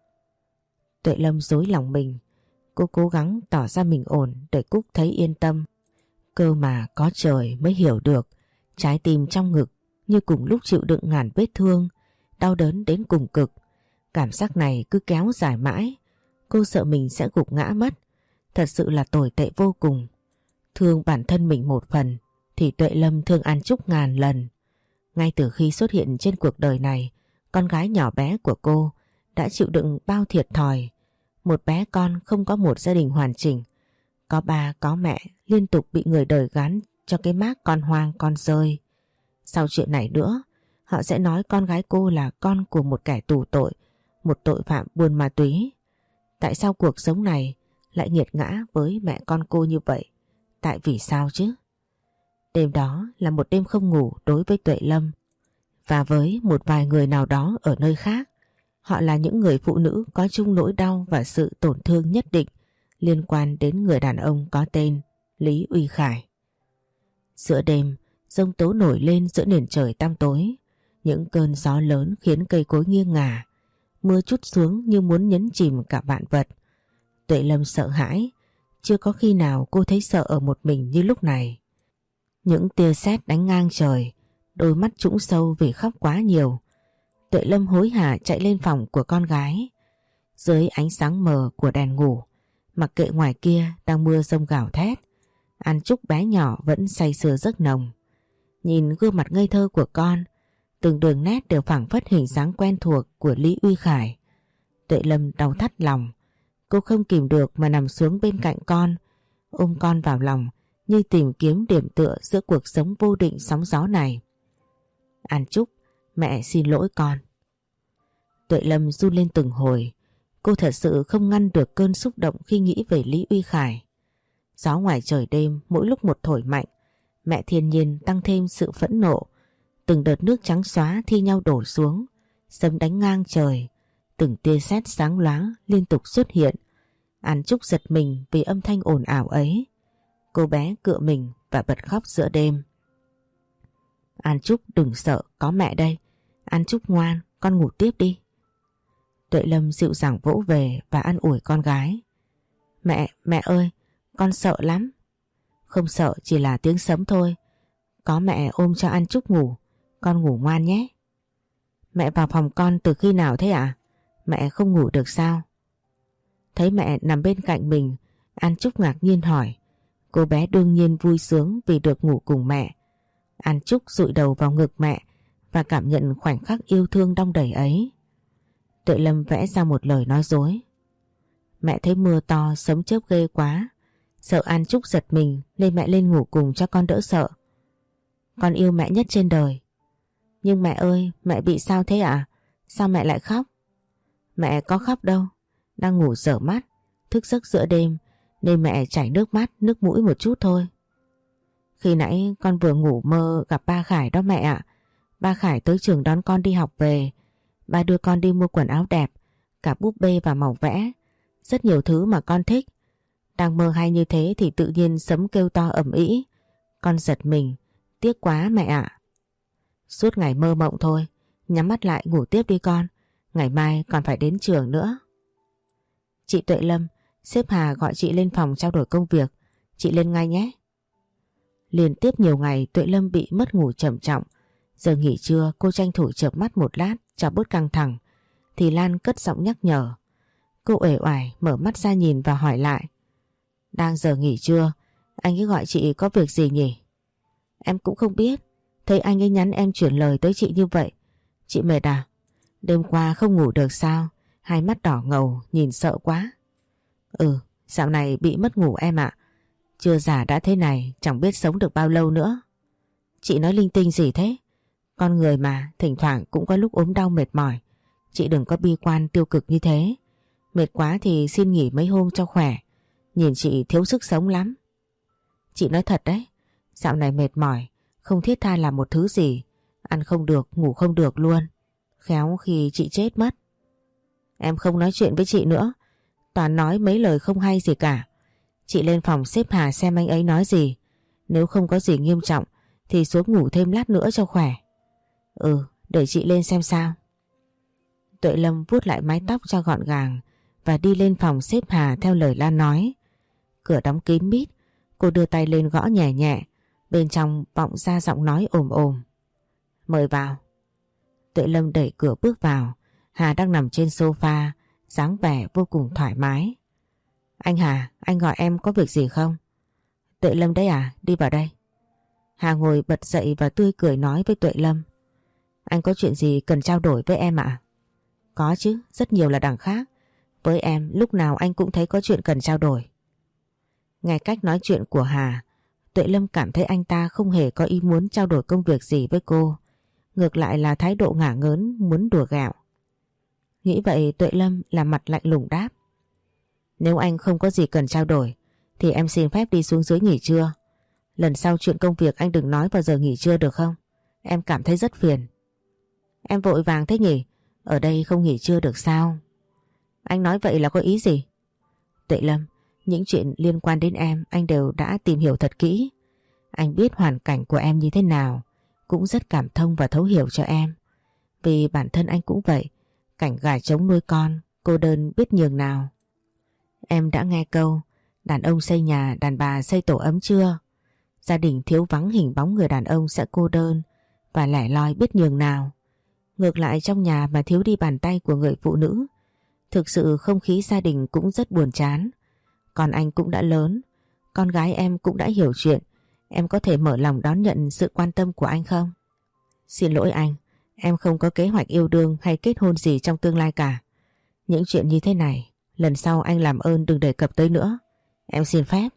Tuệ Lâm dối lòng mình. Cô cố gắng tỏ ra mình ổn để Cúc thấy yên tâm. Cơ mà có trời mới hiểu được. Trái tim trong ngực như cùng lúc chịu đựng ngàn vết thương, đau đớn đến cùng cực. Cảm giác này cứ kéo dài mãi. Cô sợ mình sẽ gục ngã mất. Thật sự là tồi tệ vô cùng. Thương bản thân mình một phần thì Tuệ Lâm thương An Trúc ngàn lần. Ngay từ khi xuất hiện trên cuộc đời này, con gái nhỏ bé của cô đã chịu đựng bao thiệt thòi. Một bé con không có một gia đình hoàn chỉnh, có ba có mẹ, liên tục bị người đời gán cho cái mác con hoang con rơi. Sau chuyện này nữa, họ sẽ nói con gái cô là con của một kẻ tù tội, một tội phạm buôn ma túy. Tại sao cuộc sống này lại nghiệt ngã với mẹ con cô như vậy? Tại vì sao chứ? Đêm đó là một đêm không ngủ đối với Tuệ Lâm và với một vài người nào đó ở nơi khác. Họ là những người phụ nữ có chung nỗi đau và sự tổn thương nhất định liên quan đến người đàn ông có tên Lý Uy Khải. Giữa đêm, giông tố nổi lên giữa nền trời tăm tối. Những cơn gió lớn khiến cây cối nghiêng ngả. Mưa trút xuống như muốn nhấn chìm cả vạn vật. Tuệ Lâm sợ hãi. Chưa có khi nào cô thấy sợ ở một mình như lúc này. Những tia sét đánh ngang trời, đôi mắt trũng sâu vì khóc quá nhiều. Tuệ Lâm hối hả chạy lên phòng của con gái. Dưới ánh sáng mờ của đèn ngủ, mặc kệ ngoài kia đang mưa rông gào thét, An Trúc bé nhỏ vẫn say sưa giấc nồng. Nhìn gương mặt ngây thơ của con, từng đường nét đều phảng phất hình dáng quen thuộc của Lý Uy Khải. Tuệ Lâm đau thắt lòng. Cô không kìm được mà nằm xuống bên cạnh con, ôm con vào lòng như tìm kiếm điểm tựa giữa cuộc sống vô định sóng gió này. An Trúc, mẹ xin lỗi con. Tuệ Lâm run lên từng hồi. Cô thật sự không ngăn được cơn xúc động khi nghĩ về Lý Uy Khải. Gió ngoài trời đêm mỗi lúc một thổi mạnh, mẹ thiên nhiên tăng thêm sự phẫn nộ. Từng đợt nước trắng xóa thi nhau đổ xuống, sấm đánh ngang trời, từng tia sét sáng loáng liên tục xuất hiện. An Trúc giật mình vì âm thanh ồn ào ấy. Cô bé cựa mình và bật khóc giữa đêm. An Trúc đừng sợ, có mẹ đây. An Trúc ngoan, con ngủ tiếp đi. Tuệ Lâm dịu dàng vỗ về và an ủi con gái. Mẹ ơi, con sợ lắm. Không sợ, chỉ là tiếng sấm thôi. Có mẹ ôm cho An Trúc ngủ, con ngủ ngoan nhé. Mẹ vào phòng con từ khi nào thế ạ? Mẹ không ngủ được sao? Thấy mẹ nằm bên cạnh mình, An Trúc ngạc nhiên hỏi. Cô bé đương nhiên vui sướng vì được ngủ cùng mẹ. An Trúc dụi đầu vào ngực mẹ và cảm nhận khoảnh khắc yêu thương đong đầy ấy. Tuệ Lâm vẽ ra một lời nói dối. Mẹ thấy mưa to sấm chớp ghê quá, sợ An Trúc giật mình nên mẹ lên ngủ cùng cho con đỡ sợ. Con yêu mẹ nhất trên đời. Nhưng mẹ ơi, mẹ bị sao thế ạ? Sao mẹ lại khóc? Mẹ có khóc đâu, đang ngủ dở mắt, thức giấc giữa đêm nên mẹ chảy nước mắt, nước mũi một chút thôi. Khi nãy con vừa ngủ mơ gặp ba Khải đó mẹ ạ. Ba Khải tới trường đón con đi học về. Ba đưa con đi mua quần áo đẹp, cả búp bê và màu vẽ, rất nhiều thứ mà con thích. Đang mơ hay như thế thì tự nhiên sấm kêu to ầm ĩ. Con giật mình, tiếc quá mẹ ạ. Suốt ngày mơ mộng thôi, nhắm mắt lại ngủ tiếp đi con. Ngày mai còn phải đến trường nữa. Chị Tuệ Lâm, sếp Hà gọi chị lên phòng trao đổi công việc. Chị lên ngay nhé. Liên tiếp nhiều ngày Tuệ Lâm bị mất ngủ trầm trọng. Giờ nghỉ trưa cô tranh thủ chợp mắt một lát cho bớt căng thẳng thì Lan cất giọng nhắc nhở. Cô uể oải mở mắt ra nhìn và hỏi lại. Đang giờ nghỉ trưa, anh ấy gọi chị có việc gì nhỉ? Em cũng không biết. Thấy anh ấy nhắn em chuyển lời tới chị như vậy. Chị mệt à? Đêm qua không ngủ được sao? Hai mắt đỏ ngầu nhìn sợ quá. Dạo này bị mất ngủ em ạ. Chưa già đã thế này chẳng biết sống được bao lâu nữa. Chị nói linh tinh gì thế? Con người mà thỉnh thoảng cũng có lúc ốm đau mệt mỏi. Chị đừng có bi quan tiêu cực như thế. Mệt quá thì xin nghỉ mấy hôm cho khỏe. Nhìn chị thiếu sức sống lắm. Chị nói thật đấy. Dạo này mệt mỏi, không thiết tha làm một thứ gì. Ăn không được, ngủ không được luôn. Khéo khi chị chết mất. Em không nói chuyện với chị nữa. Toàn nói mấy lời không hay gì cả. Chị lên phòng sếp Hà xem anh ấy nói gì. Nếu không có gì nghiêm trọng thì xuống ngủ thêm lát nữa cho khỏe. Để chị lên xem sao. Tuệ Lâm vuốt lại mái tóc cho gọn gàng và đi lên phòng sếp Hà theo lời Lan nói. Cửa đóng kín mít, cô đưa tay lên gõ nhẹ nhẹ. Bên trong vọng ra giọng nói ồm ồm. Mời vào. Tuệ Lâm đẩy cửa bước vào. Hà đang nằm trên sofa, dáng vẻ vô cùng thoải mái. Anh Hà, anh gọi em có việc gì không? Tuệ Lâm đấy à, đi vào đây. Hà ngồi bật dậy và tươi cười nói với Tuệ Lâm. Anh có chuyện gì cần trao đổi với em ạ? Có chứ, rất nhiều là đằng khác. Với em lúc nào anh cũng thấy có chuyện cần trao đổi. Nghe cách nói chuyện của Hà, Tuệ Lâm cảm thấy anh ta không hề có ý muốn trao đổi công việc gì với cô. Ngược lại là thái độ ngả ngớn muốn đùa ghẹo. Nghĩ vậy Tuệ Lâm làm mặt lạnh lùng đáp. Nếu anh không có gì cần trao đổi thì em xin phép đi xuống dưới nghỉ trưa. Lần sau chuyện công việc anh đừng nói vào giờ nghỉ trưa được không? Em cảm thấy rất phiền. Em vội vàng thế nhỉ? Ở đây không nghỉ trưa được sao? Anh nói vậy là có ý gì? Tuệ Lâm, những chuyện liên quan đến em anh đều đã tìm hiểu thật kỹ. Anh biết hoàn cảnh của em như thế nào, cũng rất cảm thông và thấu hiểu cho em. Vì bản thân anh cũng vậy, cảnh gà trống nuôi con, cô đơn biết nhường nào. Em đã nghe câu đàn ông xây nhà, đàn bà xây tổ ấm chưa? Gia đình thiếu vắng hình bóng người đàn ông sẽ cô đơn và lẻ loi biết nhường nào. Ngược lại trong nhà mà thiếu đi bàn tay của người phụ nữ, thực sự không khí gia đình cũng rất buồn chán. Còn anh cũng đã lớn, con gái em cũng đã hiểu chuyện. Em có thể mở lòng đón nhận sự quan tâm của anh không? Xin lỗi anh, em không có kế hoạch yêu đương hay kết hôn gì trong tương lai cả. Những chuyện như thế này, lần sau anh làm ơn đừng đề cập tới nữa. Em xin phép.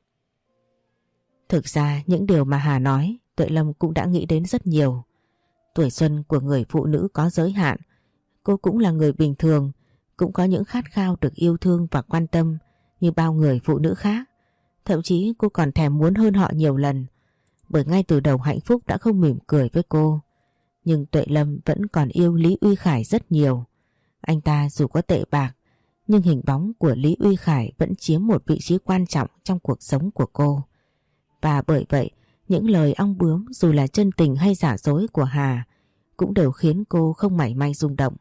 Thực ra những điều mà Hà nói, Tuệ Lâm cũng đã nghĩ đến rất nhiều. Tuổi xuân của người phụ nữ có giới hạn. Cô cũng là người bình thường, cũng có những khát khao được yêu thương và quan tâm như bao người phụ nữ khác. Thậm chí cô còn thèm muốn hơn họ nhiều lần, bởi ngay từ đầu Hạnh Phúc đã không mỉm cười với cô. Nhưng Tuệ Lâm vẫn còn yêu Lý Uy Khải rất nhiều. Anh ta dù có tệ bạc, nhưng hình bóng của Lý Uy Khải vẫn chiếm một vị trí quan trọng trong cuộc sống của cô. Và bởi vậy, những lời ong bướm dù là chân tình hay giả dối của Hà cũng đều khiến cô không mảy may rung động.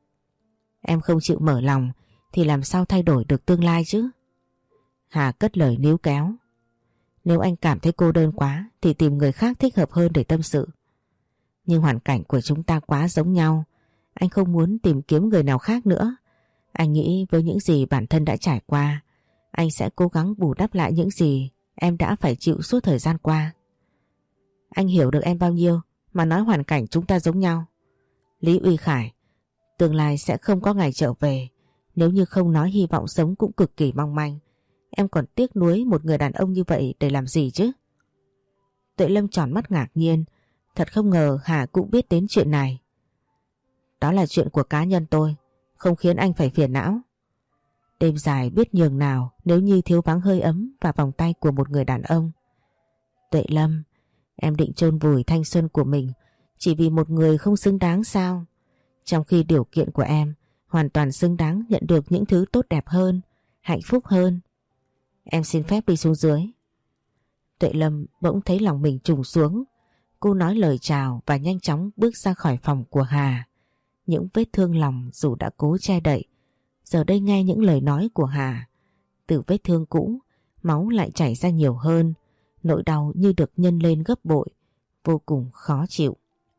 Em không chịu mở lòng thì làm sao thay đổi được tương lai chứ? Hà cất lời níu kéo. Nếu anh cảm thấy cô đơn quá thì tìm người khác thích hợp hơn để tâm sự. Nhưng hoàn cảnh của chúng ta quá giống nhau. Anh không muốn tìm kiếm người nào khác nữa. Anh nghĩ với những gì bản thân đã trải qua, anh sẽ cố gắng bù đắp lại những gì em đã phải chịu suốt thời gian qua. Anh hiểu được em bao nhiêu mà nói hoàn cảnh chúng ta giống nhau. Lý Uy Khải, tương lai sẽ không có ngày trở về. Nếu như không nói hy vọng sống cũng cực kỳ mong manh. Em còn tiếc nuối một người đàn ông như vậy để làm gì chứ? Tuệ Lâm tròn mắt ngạc nhiên. Thật không ngờ Hà cũng biết đến chuyện này. Đó là chuyện của cá nhân tôi, không khiến anh phải phiền não. Đêm dài biết nhường nào nếu như thiếu vắng hơi ấm và vòng tay của một người đàn ông. Tuệ Lâm, em định chôn vùi thanh xuân của mình chỉ vì một người không xứng đáng sao? Trong khi điều kiện của em hoàn toàn xứng đáng nhận được những thứ tốt đẹp hơn, hạnh phúc hơn. Em xin phép đi xuống dưới. Tuệ Lâm bỗng thấy lòng mình trùng xuống. Cô nói lời chào và nhanh chóng bước ra khỏi phòng của Hà. Những vết thương lòng dù đã cố che đậy, giờ đây nghe những lời nói của Hà, từ vết thương cũ, máu lại chảy ra nhiều hơn, nỗi đau như được nhân lên gấp bội, vô cùng khó chịu.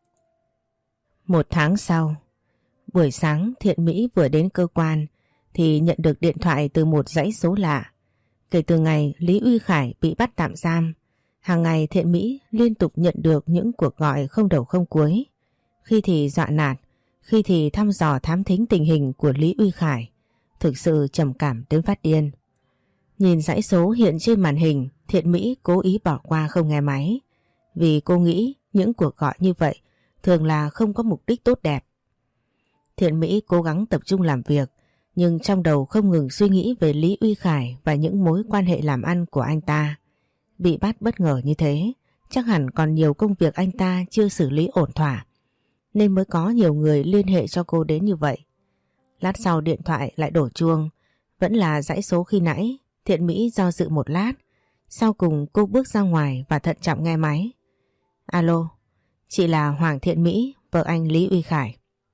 1 tháng sau, buổi sáng Thiện Mỹ vừa đến cơ quan thì nhận được điện thoại từ một dãy số lạ. Kể từ ngày Lý Uy Khải bị bắt tạm giam, hàng ngày Thiện Mỹ liên tục nhận được những cuộc gọi không đầu không cuối. Khi thì dọa nạt, khi thì thăm dò thám thính tình hình của Lý Uy Khải, thực sự trầm cảm đến phát điên. Nhìn dãy số hiện trên màn hình, Thiện Mỹ cố ý bỏ qua không nghe máy, vì cô nghĩ những cuộc gọi như vậy thường là không có mục đích tốt đẹp. Thiện Mỹ cố gắng tập trung làm việc, nhưng trong đầu không ngừng suy nghĩ về Lý Uy Khải và những mối quan hệ làm ăn của anh ta. Bị bắt bất ngờ như thế, chắc hẳn còn nhiều công việc anh ta chưa xử lý ổn thỏa, nên mới có nhiều người liên hệ cho cô đến như vậy. Lát sau điện thoại lại đổ chuông, vẫn là dãy số khi nãy. Thiện Mỹ do dự một lát, sau cùng cô bước ra ngoài và thận trọng nghe máy. Alo, chị là Hoàng Thiện Mỹ, vợ anh Lý Uy Khải.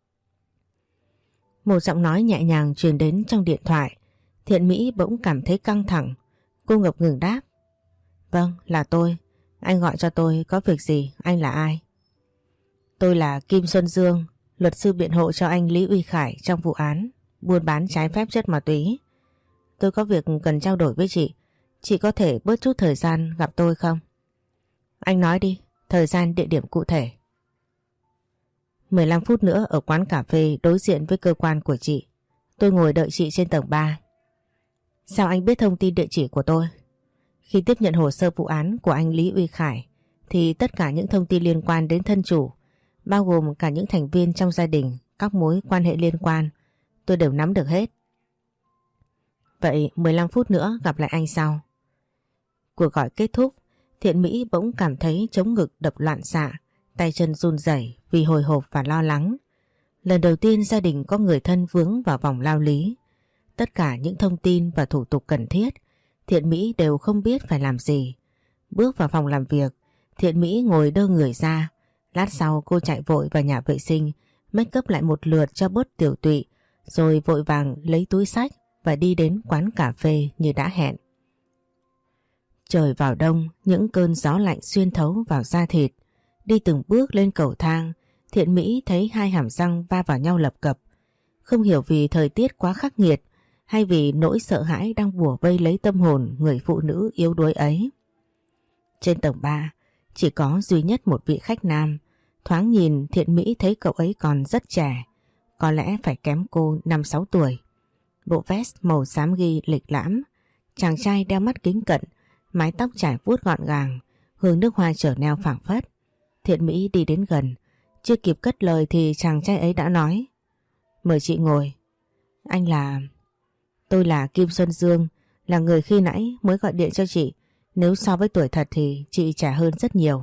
Một giọng nói nhẹ nhàng truyền đến trong điện thoại. Thiện Mỹ bỗng cảm thấy căng thẳng. Cô ngập ngừng đáp. Vâng, là tôi. Anh gọi cho tôi có việc gì? Anh là ai? Tôi là Kim Xuân Dương, luật sư biện hộ cho anh Lý Uy Khải trong vụ án buôn bán trái phép chất ma túy. Tôi có việc cần trao đổi với chị. Chị có thể bớt chút thời gian gặp tôi không? Anh nói đi, thời gian địa điểm cụ thể. 15 phút nữa ở quán cà phê đối diện với cơ quan của chị. Tôi ngồi đợi chị trên tầng 3. Sao anh biết thông tin địa chỉ của tôi? Khi tiếp nhận hồ sơ vụ án của anh Lý Uy Khải thì tất cả những thông tin liên quan đến thân chủ, bao gồm cả những thành viên trong gia đình, các mối quan hệ liên quan, tôi đều nắm được hết. Vậy 15 phút nữa gặp lại anh sau. Cuộc gọi kết thúc, Thiện Mỹ bỗng cảm thấy trống ngực đập loạn xạ, tay chân run rẩy vì hồi hộp và lo lắng. Lần đầu tiên gia đình có người thân vướng vào vòng lao lý. Tất cả những thông tin và thủ tục cần thiết, Thiện Mỹ đều không biết phải làm gì. Bước vào phòng làm việc, Thiện Mỹ ngồi đơ người ra. Lát sau cô chạy vội vào nhà vệ sinh, make up lại một lượt cho bớt tiểu tụy, rồi vội vàng lấy túi xách và đi đến quán cà phê như đã hẹn. Trời vào đông, những cơn gió lạnh xuyên thấu vào da thịt. Đi từng bước lên cầu thang, Thiện Mỹ thấy hai hàm răng va vào nhau lập cập. Không hiểu vì thời tiết quá khắc nghiệt hay vì nỗi sợ hãi đang bủa vây lấy tâm hồn người phụ nữ yếu đuối ấy. Trên tầng 3 chỉ có duy nhất một vị khách nam. Thoáng nhìn Thiện Mỹ thấy cậu ấy còn rất trẻ, có lẽ phải kém cô 5-6 tuổi. Bộ vest màu xám ghi lịch lãm. Chàng trai đeo mắt kính cận, mái tóc trải vuốt gọn gàng, hương nước hoa trở neo phảng phất. Thiện Mỹ đi đến gần, chưa kịp cất lời thì chàng trai ấy đã nói: "Mời chị ngồi." "Anh là..." "Tôi là Kim Xuân Dương, là người khi nãy mới gọi điện cho chị. Nếu so với tuổi thật thì chị trẻ hơn rất nhiều."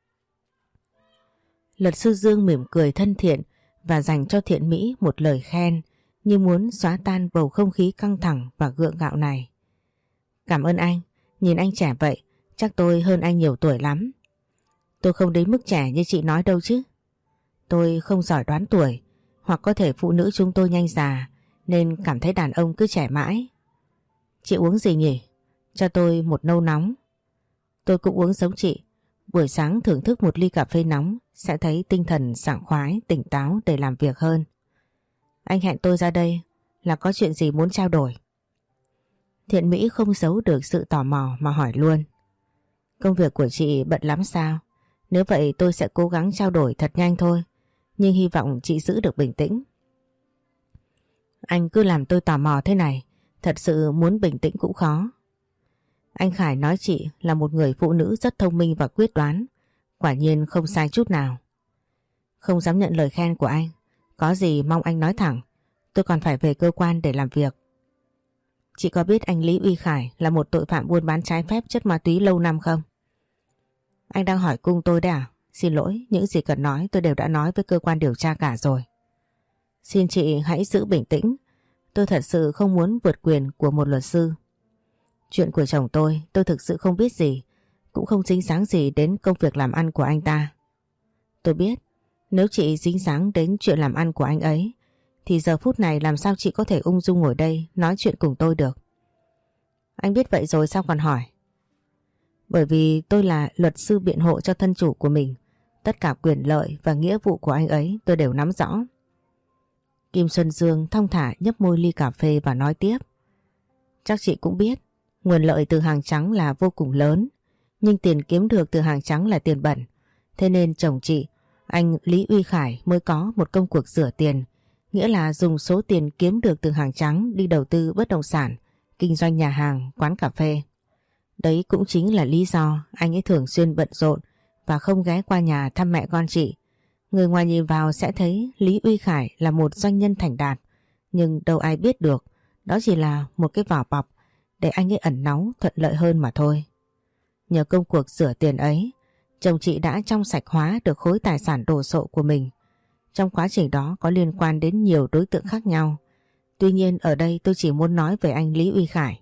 Luật sư Dương mỉm cười thân thiện và dành cho Thiện Mỹ một lời khen như muốn xóa tan bầu không khí căng thẳng và gượng gạo này. "Cảm ơn anh, nhìn anh trẻ vậy, chắc tôi hơn anh nhiều tuổi lắm." "Tôi không đến mức trẻ như chị nói đâu chứ." "Tôi không giỏi đoán tuổi, hoặc có thể phụ nữ chúng tôi nhanh già nên cảm thấy đàn ông cứ trẻ mãi." "Chị uống gì nhỉ? Cho tôi một nâu nóng." "Tôi cũng uống giống chị. Buổi sáng thưởng thức một ly cà phê nóng sẽ thấy tinh thần sảng khoái, tỉnh táo để làm việc hơn." "Anh hẹn tôi ra đây là có chuyện gì muốn trao đổi?" Thiện Mỹ không giấu được sự tò mò mà hỏi luôn. "Công việc của chị bận lắm sao? Nếu vậy tôi sẽ cố gắng trao đổi thật nhanh thôi, nhưng hy vọng chị giữ được bình tĩnh." "Anh cứ làm tôi tò mò thế này, thật sự muốn bình tĩnh cũng khó." Anh Khải nói chị là một người phụ nữ rất thông minh và quyết đoán, quả nhiên không sai chút nào. "Không dám nhận lời khen của anh, có gì mong anh nói thẳng, tôi còn phải về cơ quan để làm việc." "Chị có biết anh Lý Uy Khải là một tội phạm buôn bán trái phép chất ma túy lâu năm không?" "Anh đang hỏi cung tôi đấy à? Xin lỗi, những gì cần nói tôi đều đã nói với cơ quan điều tra cả rồi." "Xin chị hãy giữ bình tĩnh, tôi thật sự không muốn vượt quyền của một luật sư. Chuyện của chồng tôi thực sự không biết gì, cũng không dính dáng gì đến công việc làm ăn của anh ta." "Tôi biết, nếu chị dính dáng đến chuyện làm ăn của anh ấy thì giờ phút này làm sao chị có thể ung dung ngồi đây nói chuyện cùng tôi được?" "Anh biết vậy rồi sao còn hỏi?" "Bởi vì tôi là luật sư biện hộ cho thân chủ của mình, tất cả quyền lợi và nghĩa vụ của anh ấy tôi đều nắm rõ." Kim Xuân Dương thong thả nhấp môi ly cà phê và nói tiếp: "Chắc chị cũng biết, nguồn lợi từ hàng trắng là vô cùng lớn, nhưng tiền kiếm được từ hàng trắng là tiền bẩn. Thế nên chồng chị, anh Lý Uy Khải mới có một công cuộc rửa tiền, nghĩa là dùng số tiền kiếm được từ hàng trắng đi đầu tư bất động sản, kinh doanh nhà hàng, quán cà phê. Đấy cũng chính là lý do anh ấy thường xuyên bận rộn và không ghé qua nhà thăm mẹ con chị. Người ngoài nhìn vào sẽ thấy Lý Uy Khải là một doanh nhân thành đạt, nhưng đâu ai biết được đó chỉ là một cái vỏ bọc để anh ấy ẩn náu thuận lợi hơn mà thôi. Nhờ công cuộc rửa tiền ấy, chồng chị đã trong sạch hóa được khối tài sản đồ sộ của mình. Trong quá trình đó có liên quan đến nhiều đối tượng khác nhau. Tuy nhiên ở đây tôi chỉ muốn nói về anh Lý Uy Khải."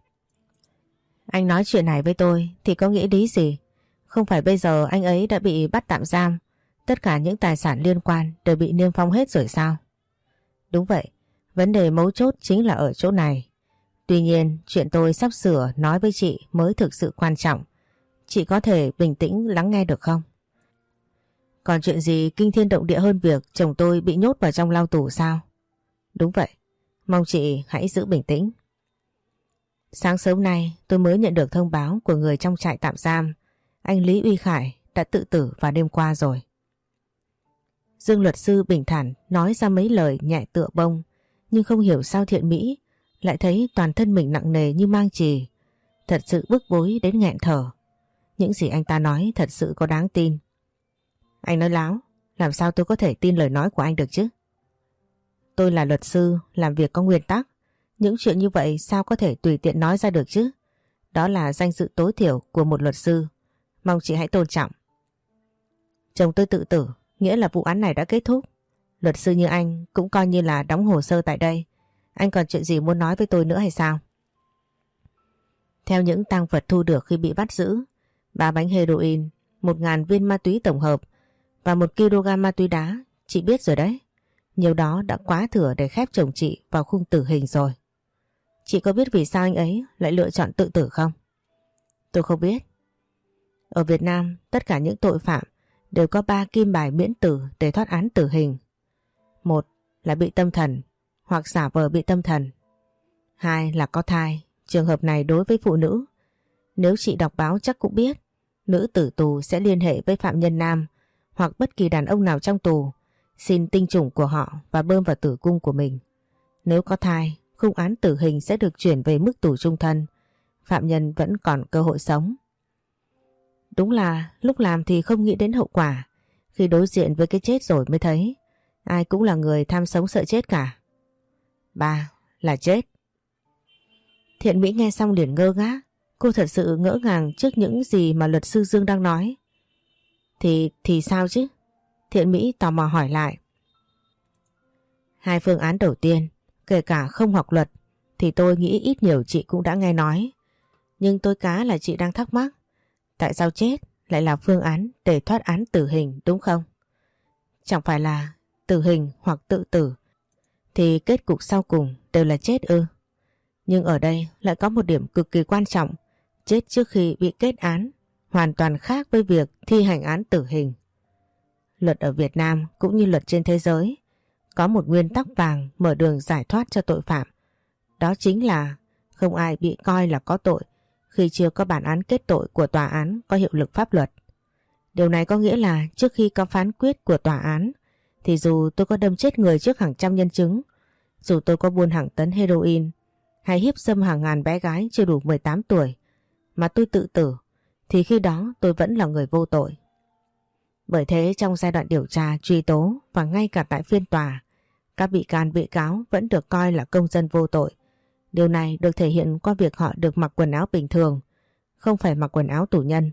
"Anh nói chuyện này với tôi thì có nghĩa lý gì? Không phải bây giờ anh ấy đã bị bắt tạm giam, tất cả những tài sản liên quan đều bị niêm phong hết rồi sao?" "Đúng vậy, vấn đề mấu chốt chính là ở chỗ này. Tuy nhiên chuyện tôi sắp sửa nói với chị mới thực sự quan trọng. Chị có thể bình tĩnh lắng nghe được không? Còn chuyện gì kinh thiên động địa hơn việc chồng tôi bị nhốt vào trong lao tù sao?" "Đúng vậy, mong chị hãy giữ bình tĩnh." "Sáng sớm nay tôi mới nhận được thông báo của người trong trại tạm giam. Anh Lý Uy Khải đã tự tử vào đêm qua rồi." Dương luật sư bình thản nói ra mấy lời nhẹ tựa bông, nhưng không hiểu sao Thiện Mỹ lại thấy toàn thân mình nặng nề như mang chì. Thật sự bức bối đến nghẹn thở. Những gì anh ta nói thật sự có đáng tin? Anh nói láo, làm sao tôi có thể tin lời nói của anh được chứ? Tôi là luật sư, làm việc có nguyên tắc. Những chuyện như vậy sao có thể tùy tiện nói ra được chứ? Đó là danh dự tối thiểu của một luật sư. Mong chị hãy tôn trọng. Chồng tôi tự tử, nghĩa là vụ án này đã kết thúc. Luật sư như anh cũng coi như là đóng hồ sơ tại đây. Anh còn chuyện gì muốn nói với tôi nữa hay sao? Theo những tang vật thu được khi bị bắt giữ, 3 bánh heroin, 1.000 viên ma túy tổng hợp và 1 kg ma túy đá, chị biết rồi đấy. Nhiều đó đã quá thừa để khép chồng chị vào khung tử hình rồi. Chị có biết vì sao anh ấy lại lựa chọn tự tử không? Tôi không biết. Ở Việt Nam, tất cả những tội phạm đều có 3 kim bài miễn tử để thoát án tử hình. 1 là bị tâm thần hoặc giả vờ bị tâm thần. 2 là có thai, trường hợp này đối với phụ nữ. Nếu chị đọc báo chắc cũng biết, nữ tử tù sẽ liên hệ với phạm nhân nam hoặc bất kỳ đàn ông nào trong tù, xin tinh trùng của họ và bơm vào tử cung của mình. Nếu có thai, khung án tử hình sẽ được chuyển về mức tù chung thân. Phạm nhân vẫn còn cơ hội sống. Đúng là lúc làm thì không nghĩ đến hậu quả. Khi đối diện với cái chết rồi mới thấy ai cũng là người tham sống sợ chết cả. Ba là chết. Thiện Mỹ nghe xong liền ngơ ngác. Cô thật sự ngỡ ngàng trước những gì mà luật sư Dương đang nói. Thì sao chứ? Thiện Mỹ tò mò hỏi lại. Hai phương án đầu tiên, kể cả không học luật, thì tôi nghĩ ít nhiều chị cũng đã nghe nói. Nhưng tôi cá là chị đang thắc mắc, tại sao chết lại là phương án để thoát án tử hình đúng không? Chẳng phải là tử hình hoặc tự tử, thì kết cục sau cùng đều là chết ư? Nhưng ở đây lại có một điểm cực kỳ quan trọng, chết trước khi bị kết án, hoàn toàn khác với việc thi hành án tử hình. Luật ở Việt Nam cũng như luật trên thế giới có một nguyên tắc vàng mở đường giải thoát cho tội phạm. Đó chính là không ai bị coi là có tội khi chưa có bản án kết tội của tòa án có hiệu lực pháp luật. Điều này có nghĩa là trước khi có phán quyết của tòa án thì dù tôi có đâm chết người trước hàng trăm nhân chứng, dù tôi có buôn hàng tấn heroin hay hiếp dâm hàng ngàn bé gái chưa đủ 18 tuổi mà tôi tự tử, thì khi đó tôi vẫn là người vô tội. Bởi thế trong giai đoạn điều tra, truy tố và ngay cả tại phiên tòa, các bị can bị cáo vẫn được coi là công dân vô tội. Điều này được thể hiện qua việc họ được mặc quần áo bình thường, không phải mặc quần áo tù nhân.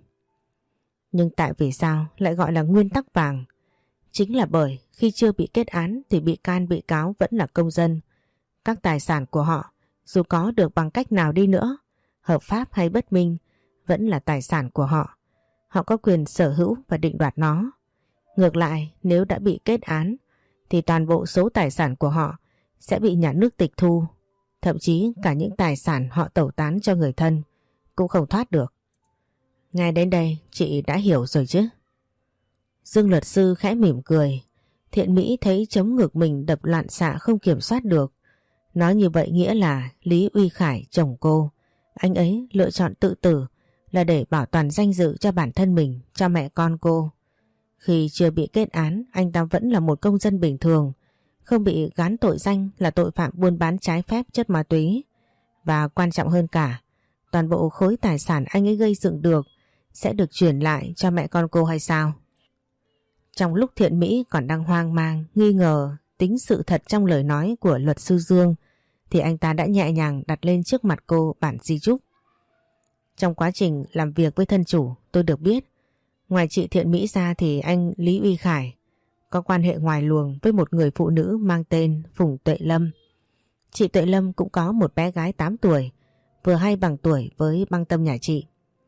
Nhưng tại vì sao lại gọi là nguyên tắc vàng? Chính là bởi khi chưa bị kết án thì bị can bị cáo vẫn là công dân. Các tài sản của họ, dù có được bằng cách nào đi nữa, hợp pháp hay bất minh, vẫn là tài sản của họ. Họ có quyền sở hữu và định đoạt nó. Ngược lại, nếu đã bị kết án, thì toàn bộ số tài sản của họ sẽ bị nhà nước tịch thu. Thậm chí cả những tài sản họ tẩu tán cho người thân cũng không thoát được. Ngay đến đây chị đã hiểu rồi chứ? Dương luật sư khẽ mỉm cười. Thiện Mỹ thấy chống ngực mình đập loạn xạ không kiểm soát được. Nói như vậy nghĩa là Lý Uy Khải, chồng cô, anh ấy lựa chọn tự tử là để bảo toàn danh dự cho bản thân mình, cho mẹ con cô. Khi chưa bị kết án, anh ta vẫn là một công dân bình thường, không bị gán tội danh là tội phạm buôn bán trái phép chất ma túy. Và quan trọng hơn cả, toàn bộ khối tài sản anh ấy gây dựng được sẽ được chuyển lại cho mẹ con cô hay sao? Trong lúc Thiện Mỹ còn đang hoang mang, nghi ngờ tính sự thật trong lời nói của luật sư Dương, thì anh ta đã nhẹ nhàng đặt lên trước mặt cô bản di chúc. Trong quá trình làm việc với thân chủ, tôi được biết, ngoài chị Thiện Mỹ ra thì anh Lý Uy Khải có quan hệ ngoài luồng với một người phụ nữ mang tên Phùng Tuệ Lâm. Chị Tuệ Lâm cũng có một bé gái 8 tuổi, vừa hay bằng tuổi với băng tâm nhà chị.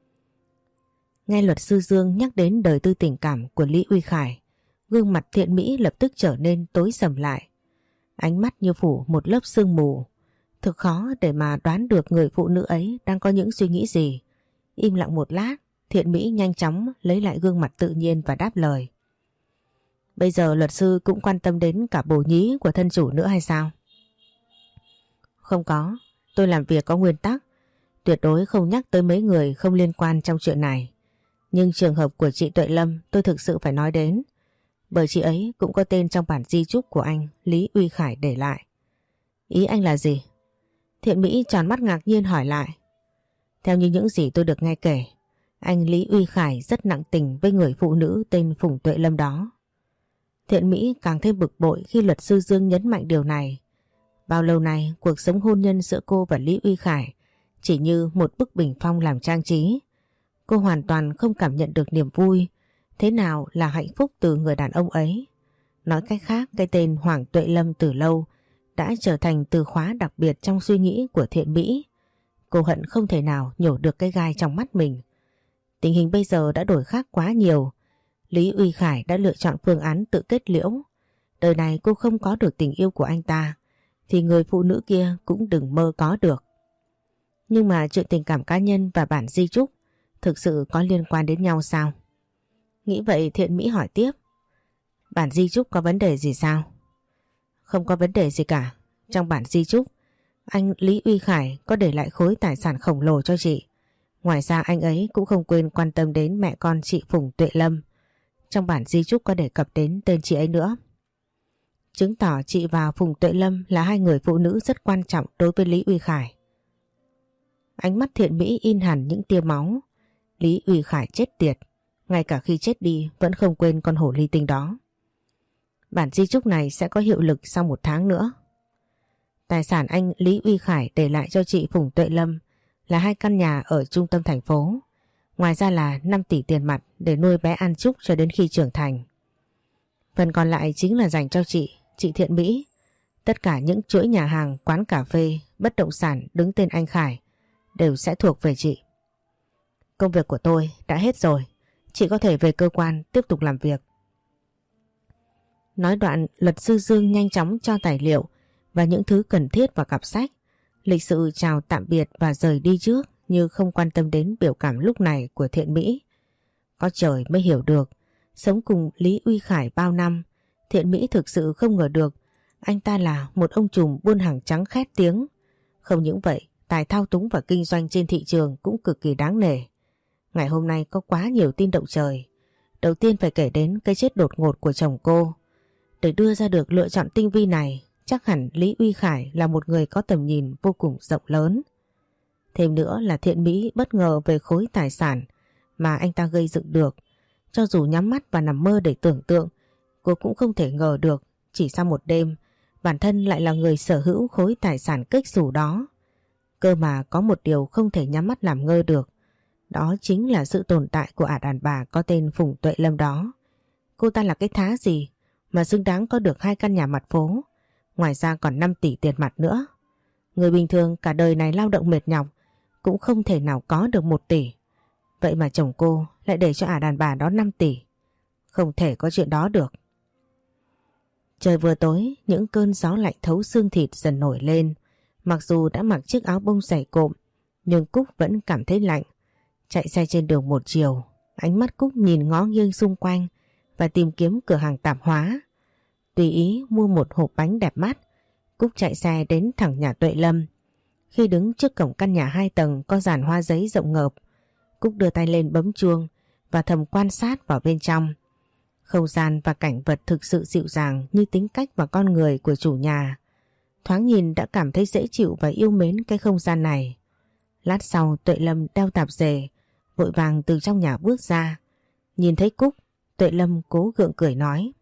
Nghe luật sư Dương nhắc đến đời tư tình cảm của Lý Uy Khải, gương mặt Thiện Mỹ lập tức trở nên tối sầm lại. Ánh mắt như phủ một lớp sương mù. Thực khó để mà đoán được người phụ nữ ấy đang có những suy nghĩ gì. Im lặng một lát, Thiện Mỹ nhanh chóng lấy lại gương mặt tự nhiên và đáp lời. Bây giờ luật sư cũng quan tâm đến cả bồ nhí của thân chủ nữa hay sao? Không có, tôi làm việc có nguyên tắc, tuyệt đối không nhắc tới mấy người không liên quan trong chuyện này. Nhưng trường hợp của chị Tuệ Lâm tôi thực sự phải nói đến, bởi chị ấy cũng có tên trong bản di chúc của anh Lý Uy Khải để lại. Ý anh là gì? Thiện Mỹ tròn mắt ngạc nhiên hỏi lại. Theo như những gì tôi được nghe kể, anh Lý Uy Khải rất nặng tình với người phụ nữ tên Phùng Tuệ Lâm đó. Thiện Mỹ càng thêm bực bội khi luật sư Dương nhấn mạnh điều này. Bao lâu nay cuộc sống hôn nhân giữa cô và Lý Uy Khải chỉ như một bức bình phong làm trang trí. Cô hoàn toàn không cảm nhận được niềm vui, thế nào là hạnh phúc từ người đàn ông ấy. Nói cách khác, cái tên Hoàng Tuệ Lâm từ lâu đã trở thành từ khóa đặc biệt trong suy nghĩ của Thiện Mỹ. Cô hận không thể nào nhổ được cái gai trong mắt mình. Tình hình bây giờ đã đổi khác quá nhiều. Lý Uy Khải đã lựa chọn phương án tự kết liễu. Đời này cô không có được tình yêu của anh ta, thì người phụ nữ kia cũng đừng mơ có được. Nhưng mà chuyện tình cảm cá nhân và bản di chúc thực sự có liên quan đến nhau sao? Nghĩ vậy Thiện Mỹ hỏi tiếp. Bản di chúc có vấn đề gì sao? Không có vấn đề gì cả. Trong bản di chúc, anh Lý Uy Khải có để lại khối tài sản khổng lồ cho chị. Ngoài ra anh ấy cũng không quên quan tâm đến mẹ con chị Phùng Tuệ Lâm. Trong bản di chúc có đề cập đến tên chị ấy nữa. chứng tỏ chị và Phùng Tuệ Lâm là hai người phụ nữ rất quan trọng đối với Lý Uy Khải. Ánh mắt Thiện Mỹ in hẳn những tia máu. Lý Uy Khải chết tiệt, ngay cả khi chết đi vẫn không quên con hổ ly tinh đó. Bản di chúc này sẽ có hiệu lực sau 1 tháng nữa. Tài sản anh Lý Uy Khải để lại cho chị Phùng Tuệ Lâm là 2 căn nhà ở trung tâm thành phố. Ngoài ra là 5 tỷ tiền mặt để nuôi bé An Trúc cho đến khi trưởng thành. Phần còn lại chính là dành cho chị Thiện Mỹ. Tất cả những chuỗi nhà hàng, quán cà phê, bất động sản đứng tên anh Khải đều sẽ thuộc về chị. Công việc của tôi đã hết rồi. Chị có thể về cơ quan tiếp tục làm việc. Nói đoạn, luật sư Dương nhanh chóng cho tài liệu và những thứ cần thiết vào cặp sách. Lịch sự chào tạm biệt và rời đi trước, như không quan tâm đến biểu cảm lúc này của Thiện Mỹ. Có trời mới hiểu được, sống cùng Lý Uy Khải bao năm, Thiện Mỹ thực sự không ngờ được anh ta là một ông trùm buôn hàng trắng khét tiếng. Không những vậy, tài thao túng và kinh doanh trên thị trường cũng cực kỳ đáng nể. Ngày hôm nay có quá nhiều tin động trời. Đầu tiên phải kể đến cái chết đột ngột của chồng cô. Để đưa ra được lựa chọn tinh vi này, chắc hẳn Lý Uy Khải là một người có tầm nhìn vô cùng rộng lớn. Thêm nữa là Thiện Mỹ bất ngờ về khối tài sản mà anh ta gây dựng được. Cho dù nhắm mắt và nằm mơ để tưởng tượng, cô cũng không thể ngờ được chỉ sau một đêm bản thân lại là người sở hữu khối tài sản kếch xù đó. Cơ mà có một điều không thể nhắm mắt làm ngơ được, đó chính là sự tồn tại của ả đàn bà có tên Phùng Tuệ Lâm đó. Cô ta là cái thá gì mà xứng đáng có được 2 căn nhà mặt phố, ngoài ra còn 5 tỷ tiền mặt nữa. Người bình thường cả đời này lao động mệt nhọc cũng không thể nào có được 1 tỷ. Vậy mà chồng cô lại để cho ả đàn bà đó 5 tỷ. Không thể có chuyện đó được. Trời vừa tối, những cơn gió lạnh thấu xương thịt dần nổi lên. Mặc dù đã mặc chiếc áo bông dày cộm, nhưng Cúc vẫn cảm thấy lạnh. Chạy xe trên đường một chiều, ánh mắt Cúc nhìn ngó nghiêng xung quanh và tìm kiếm cửa hàng tạp hóa. Tùy ý mua một hộp bánh đẹp mắt, Cúc chạy xe đến thẳng nhà Tuệ Lâm. Khi đứng trước cổng căn nhà 2 tầng có dàn hoa giấy rộng ngợp, Cúc đưa tay lên bấm chuông và thầm quan sát vào bên trong. Không gian và cảnh vật thực sự dịu dàng như tính cách và con người của chủ nhà. Thoáng nhìn đã cảm thấy dễ chịu và yêu mến cái không gian này. Lát sau Tuệ Lâm đeo tạp dề, vội vàng từ trong nhà bước ra. Nhìn thấy Cúc, Tuệ Lâm cố gượng cười nói: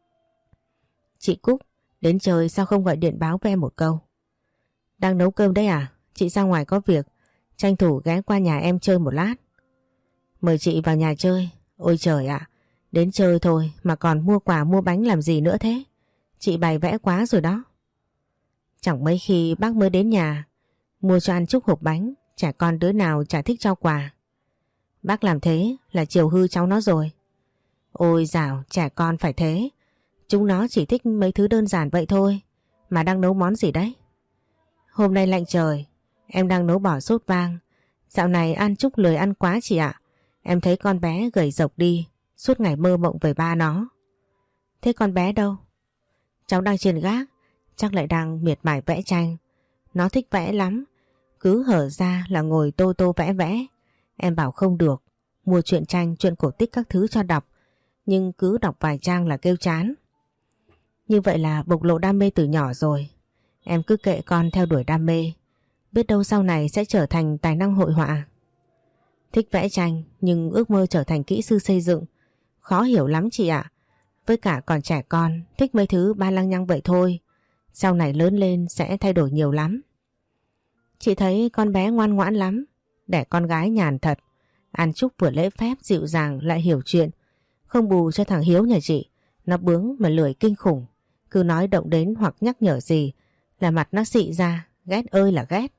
"Chị Cúc, đến chơi sao không gọi điện báo với em một câu?" "Đang nấu cơm đấy à? Chị ra ngoài có việc, tranh thủ ghé qua nhà em chơi một lát." "Mời chị vào nhà chơi." "Ôi trời ạ, đến chơi thôi mà còn mua quà mua bánh làm gì nữa thế? Chị bày vẽ quá rồi đó." "Chẳng mấy khi bác mới đến nhà, mua cho An Trúc hộp bánh, trẻ con đứa nào chả thích cho quà. Bác làm thế là chiều hư cháu nó rồi." "Ôi dào, trẻ con phải thế. Chúng nó chỉ thích mấy thứ đơn giản vậy thôi. Mà đang nấu món gì đấy?" "Hôm nay lạnh trời, em đang nấu bò sốt vang. Dạo này An Trúc lười ăn quá chị ạ. Em thấy con bé gầy rộc đi, suốt ngày mơ mộng về ba nó." "Thế con bé đâu?" "Cháu đang trên gác, chắc lại đang miệt mài vẽ tranh. Nó thích vẽ lắm, cứ hở ra là ngồi tô tô vẽ vẽ. Em bảo không được, mua truyện tranh, truyện cổ tích các thứ cho đọc, nhưng cứ đọc vài trang là kêu chán." "Như vậy là bộc lộ đam mê từ nhỏ rồi. Em cứ kệ con theo đuổi đam mê, biết đâu sau này sẽ trở thành tài năng hội họa." "Thích vẽ tranh nhưng ước mơ trở thành kỹ sư xây dựng. Khó hiểu lắm chị ạ. Với cả còn trẻ con, thích mấy thứ ba lăng nhăng vậy thôi. Sau này lớn lên sẽ thay đổi nhiều lắm." "Chị thấy con bé ngoan ngoãn lắm, đẻ con gái nhàn thật. An Trúc vừa lễ phép dịu dàng lại hiểu chuyện. Không bù cho thằng Hiếu nhà chị, nó bướng mà lười kinh khủng. Cứ nói động đến hoặc nhắc nhở gì là mặt nó xị ra, ghét ơi là ghét."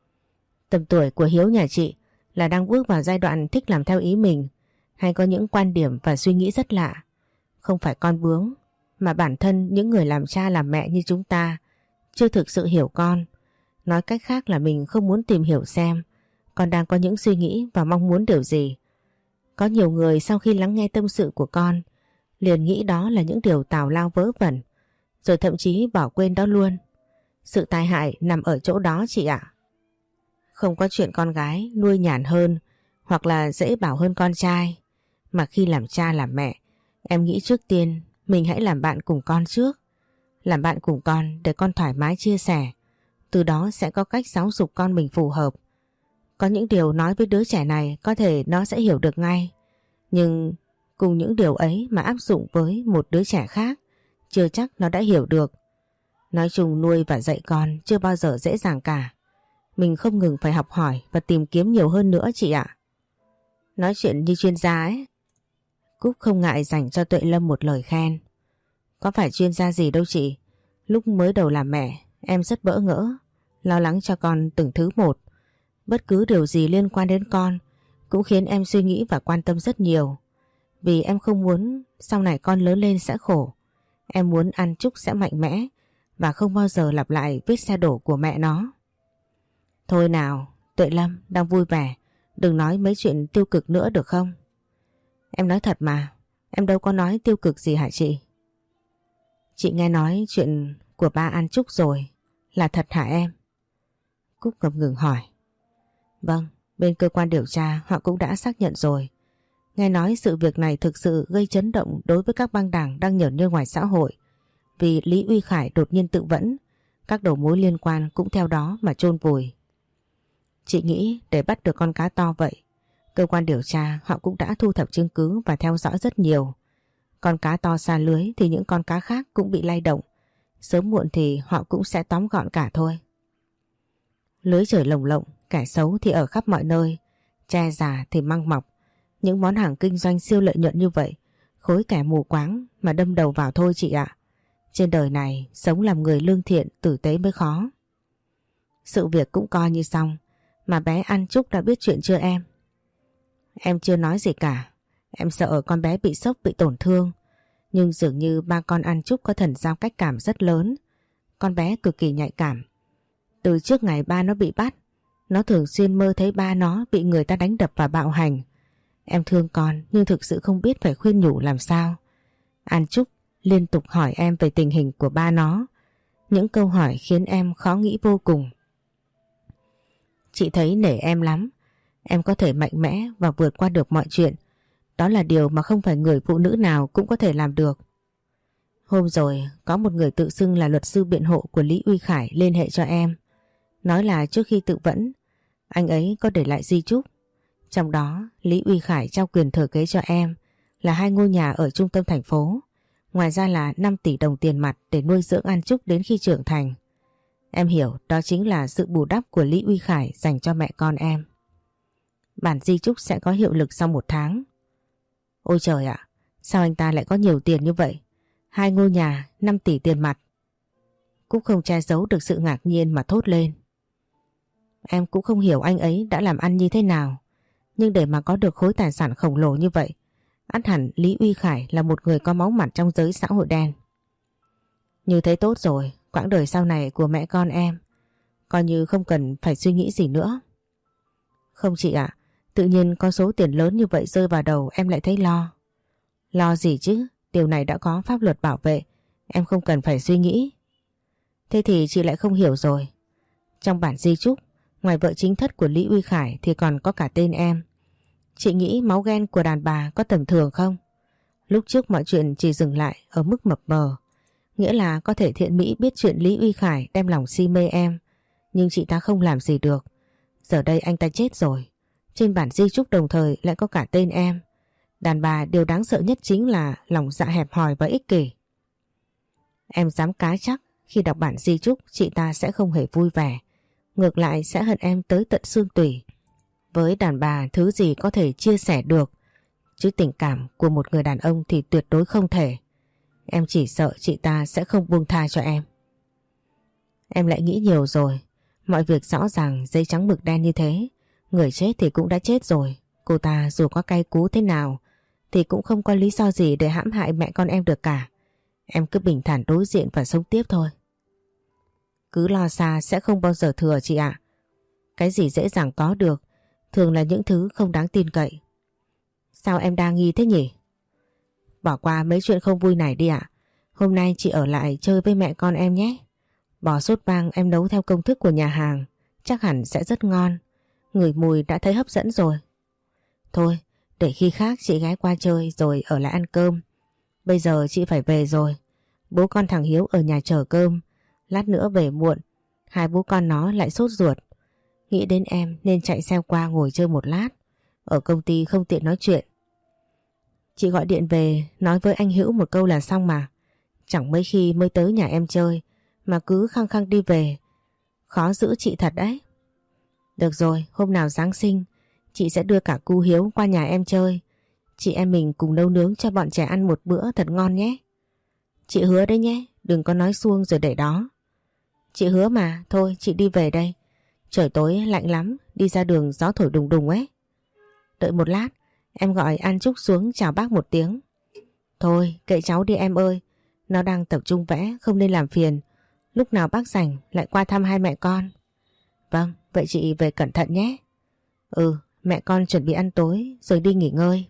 Tầm tuổi của Hiếu nhà chị là đang bước vào giai đoạn thích làm theo ý mình, hay có những quan điểm và suy nghĩ rất lạ. Không phải con bướng, mà bản thân những người làm cha làm mẹ như chúng ta chưa thực sự hiểu con. Nói cách khác là mình không muốn tìm hiểu xem con đang có những suy nghĩ và mong muốn điều gì. Có nhiều người sau khi lắng nghe tâm sự của con liền nghĩ đó là những điều tào lao vớ vẩn, rồi thậm chí bỏ quên đó luôn. Sự tai hại nằm ở chỗ đó chị ạ. Không có chuyện con gái nuôi nhàn hơn hoặc là dễ bảo hơn con trai. Mà khi làm cha làm mẹ, em nghĩ trước tiên mình hãy làm bạn cùng con trước. làm bạn cùng con để con thoải mái chia sẻ. Từ đó sẽ có cách giáo dục con mình phù hợp. Có những điều nói với đứa trẻ này có thể nó sẽ hiểu được ngay. Nhưng cùng những điều ấy mà áp dụng với một đứa trẻ khác, chưa chắc nó đã hiểu được. Nói chung nuôi và dạy con chưa bao giờ dễ dàng cả. Mình không ngừng phải học hỏi và tìm kiếm nhiều hơn nữa chị ạ. Nói chuyện như chuyên gia ấy. Cúc không ngại dành cho Tuệ Lâm một lời khen. Có phải chuyên gia gì đâu chị. Lúc mới đầu làm mẹ, em rất bỡ ngỡ, lo lắng cho con từng thứ một. Bất cứ điều gì liên quan đến con cũng khiến em suy nghĩ và quan tâm rất nhiều. Vì em không muốn sau này con lớn lên sẽ khổ. Em muốn An Trúc sẽ mạnh mẽ và không bao giờ lặp lại vết xe đổ của mẹ nó. Thôi nào, Tuệ Lâm đang vui vẻ, đừng nói mấy chuyện tiêu cực nữa được không? Em nói thật mà, em đâu có nói tiêu cực gì hả chị? Chị nghe nói chuyện của ba An Trúc rồi, là thật hả em? Cúc ngập ngừng hỏi. Vâng, bên cơ quan điều tra họ cũng đã xác nhận rồi. Nghe nói sự việc này thực sự gây chấn động đối với các băng đảng đang nhởn nhơ ngoài xã hội. Vì Lý Uy Khải đột nhiên tự vẫn, các đầu mối liên quan cũng theo đó mà chôn vùi. Chị nghĩ để bắt được con cá to vậy, cơ quan điều tra họ cũng đã thu thập chứng cứ và theo dõi rất nhiều. Con cá to xa lưới thì những con cá khác cũng bị lay động. Sớm muộn thì họ cũng sẽ tóm gọn cả thôi. Lưới trời lồng lộng, kẻ xấu thì ở khắp mọi nơi, tre già thì măng mọc. Những món hàng kinh doanh siêu lợi nhuận như vậy, khối kẻ mù quáng mà đâm đầu vào thôi chị ạ. Trên đời này, sống làm người lương thiện, tử tế mới khó. Sự việc cũng coi như xong, mà bé An Trúc đã biết chuyện chưa em? Em chưa nói gì cả, em sợ con bé bị sốc, bị tổn thương. Nhưng dường như ba con An Trúc có thần giao cách cảm rất lớn. Con bé cực kỳ nhạy cảm. Từ trước ngày ba nó bị bắt, nó thường xuyên mơ thấy ba nó bị người ta đánh đập và bạo hành. Em thương con nhưng thực sự không biết phải khuyên nhủ làm sao. An Trúc liên tục hỏi em về tình hình của ba nó. Những câu hỏi khiến em khó nghĩ vô cùng. Chị thấy nể em lắm. Em có thể mạnh mẽ và vượt qua được mọi chuyện. Đó là điều mà không phải người phụ nữ nào cũng có thể làm được. Hôm rồi có một người tự xưng là luật sư biện hộ của Lý Uy Khải liên hệ cho em. Nói là trước khi tự vẫn, anh ấy có để lại di chúc. Trong đó Lý Uy Khải trao quyền thừa kế cho em là 2 ngôi nhà ở trung tâm thành phố. Ngoài ra là 5 tỷ đồng tiền mặt để nuôi dưỡng An Trúc đến khi trưởng thành. Em hiểu đó chính là sự bù đắp của Lý Uy Khải dành cho mẹ con em. Bản di chúc sẽ có hiệu lực sau 1 tháng. Ôi trời ạ, sao anh ta lại có nhiều tiền như vậy? 2 ngôi nhà, 5 tỷ tiền mặt. Cúc không che giấu được sự ngạc nhiên mà thốt lên. Em cũng không hiểu anh ấy đã làm ăn như thế nào. Nhưng để mà có được khối tài sản khổng lồ như vậy, ắt hẳn Lý Uy Khải là một người có máu mặt trong giới xã hội đen. Như thế tốt rồi, quãng đời sau này của mẹ con em coi như không cần phải suy nghĩ gì nữa. Không chị ạ, tự nhiên có số tiền lớn như vậy rơi vào đầu em lại thấy lo. Lo gì chứ, điều này đã có pháp luật bảo vệ, em không cần phải suy nghĩ. Thế thì chị lại không hiểu rồi. Trong bản di chúc, ngoài vợ chính thất của Lý Uy Khải thì còn có cả tên em. Chị nghĩ máu ghen của đàn bà có tầm thường không? Lúc trước mọi chuyện chỉ dừng lại ở mức mập mờ. Nghĩa là có thể Thiện Mỹ biết chuyện Lý Uy Khải đem lòng si mê em, nhưng chị ta không làm gì được. Giờ đây anh ta chết rồi. Trên bản di chúc đồng thời lại có cả tên em. Đàn bà điều đáng sợ nhất chính là lòng dạ hẹp hòi và ích kỷ. Em dám cá chắc khi đọc bản di chúc chị ta sẽ không hề vui vẻ. Ngược lại sẽ hận em tới tận xương tủy. Với đàn bà thứ gì có thể chia sẻ được, chứ tình cảm của một người đàn ông thì tuyệt đối không thể. Em chỉ sợ chị ta sẽ không buông tha cho em. Em lại nghĩ nhiều rồi. Mọi việc rõ ràng giấy trắng mực đen như thế. Người chết thì cũng đã chết rồi. Cô ta dù có cay cú thế nào thì cũng không có lý do gì để hãm hại mẹ con em được cả. Em cứ bình thản đối diện và sống tiếp thôi. Cứ lo xa sẽ không bao giờ thừa chị ạ. Cái gì dễ dàng có được thường là những thứ không đáng tin cậy. Sao em đa nghi thế nhỉ? Bỏ qua mấy chuyện không vui này đi ạ. Hôm nay chị ở lại chơi với mẹ con em nhé. Bò sốt vang em nấu theo công thức của nhà hàng, chắc hẳn sẽ rất ngon. Ngửi mùi đã thấy hấp dẫn rồi. Thôi, để khi khác chị ghé qua chơi rồi ở lại ăn cơm. Bây giờ chị phải về rồi. Bố con thằng Hiếu ở nhà chờ cơm, lát nữa về muộn, hai bố con nó lại sốt ruột. Nghĩ đến em nên chạy xe qua ngồi chơi một lát. Ở công ty không tiện nói chuyện. Chị gọi điện về nói với anh Hữu một câu là xong mà. Chẳng mấy khi mới tới nhà em chơi mà cứ khăng khăng đi về. Khó giữ chị thật đấy. Được rồi, hôm nào Giáng sinh chị sẽ đưa cả cu Hiếu qua nhà em chơi. Chị em mình cùng nấu nướng cho bọn trẻ ăn một bữa thật ngon nhé. Chị hứa đấy nhé, đừng có nói suông rồi để đó. Chị hứa mà, thôi chị đi về đây. Trời tối lạnh lắm, đi ra đường gió thổi đùng đùng ấy. Đợi một lát, em gọi An Trúc xuống chào bác một tiếng. Thôi, kệ cháu đi em ơi. Nó đang tập trung vẽ, không nên làm phiền. Lúc nào bác rảnh lại qua thăm hai mẹ con. Vâng, vậy chị về cẩn thận nhé. Ừ, mẹ con chuẩn bị ăn tối rồi đi nghỉ ngơi.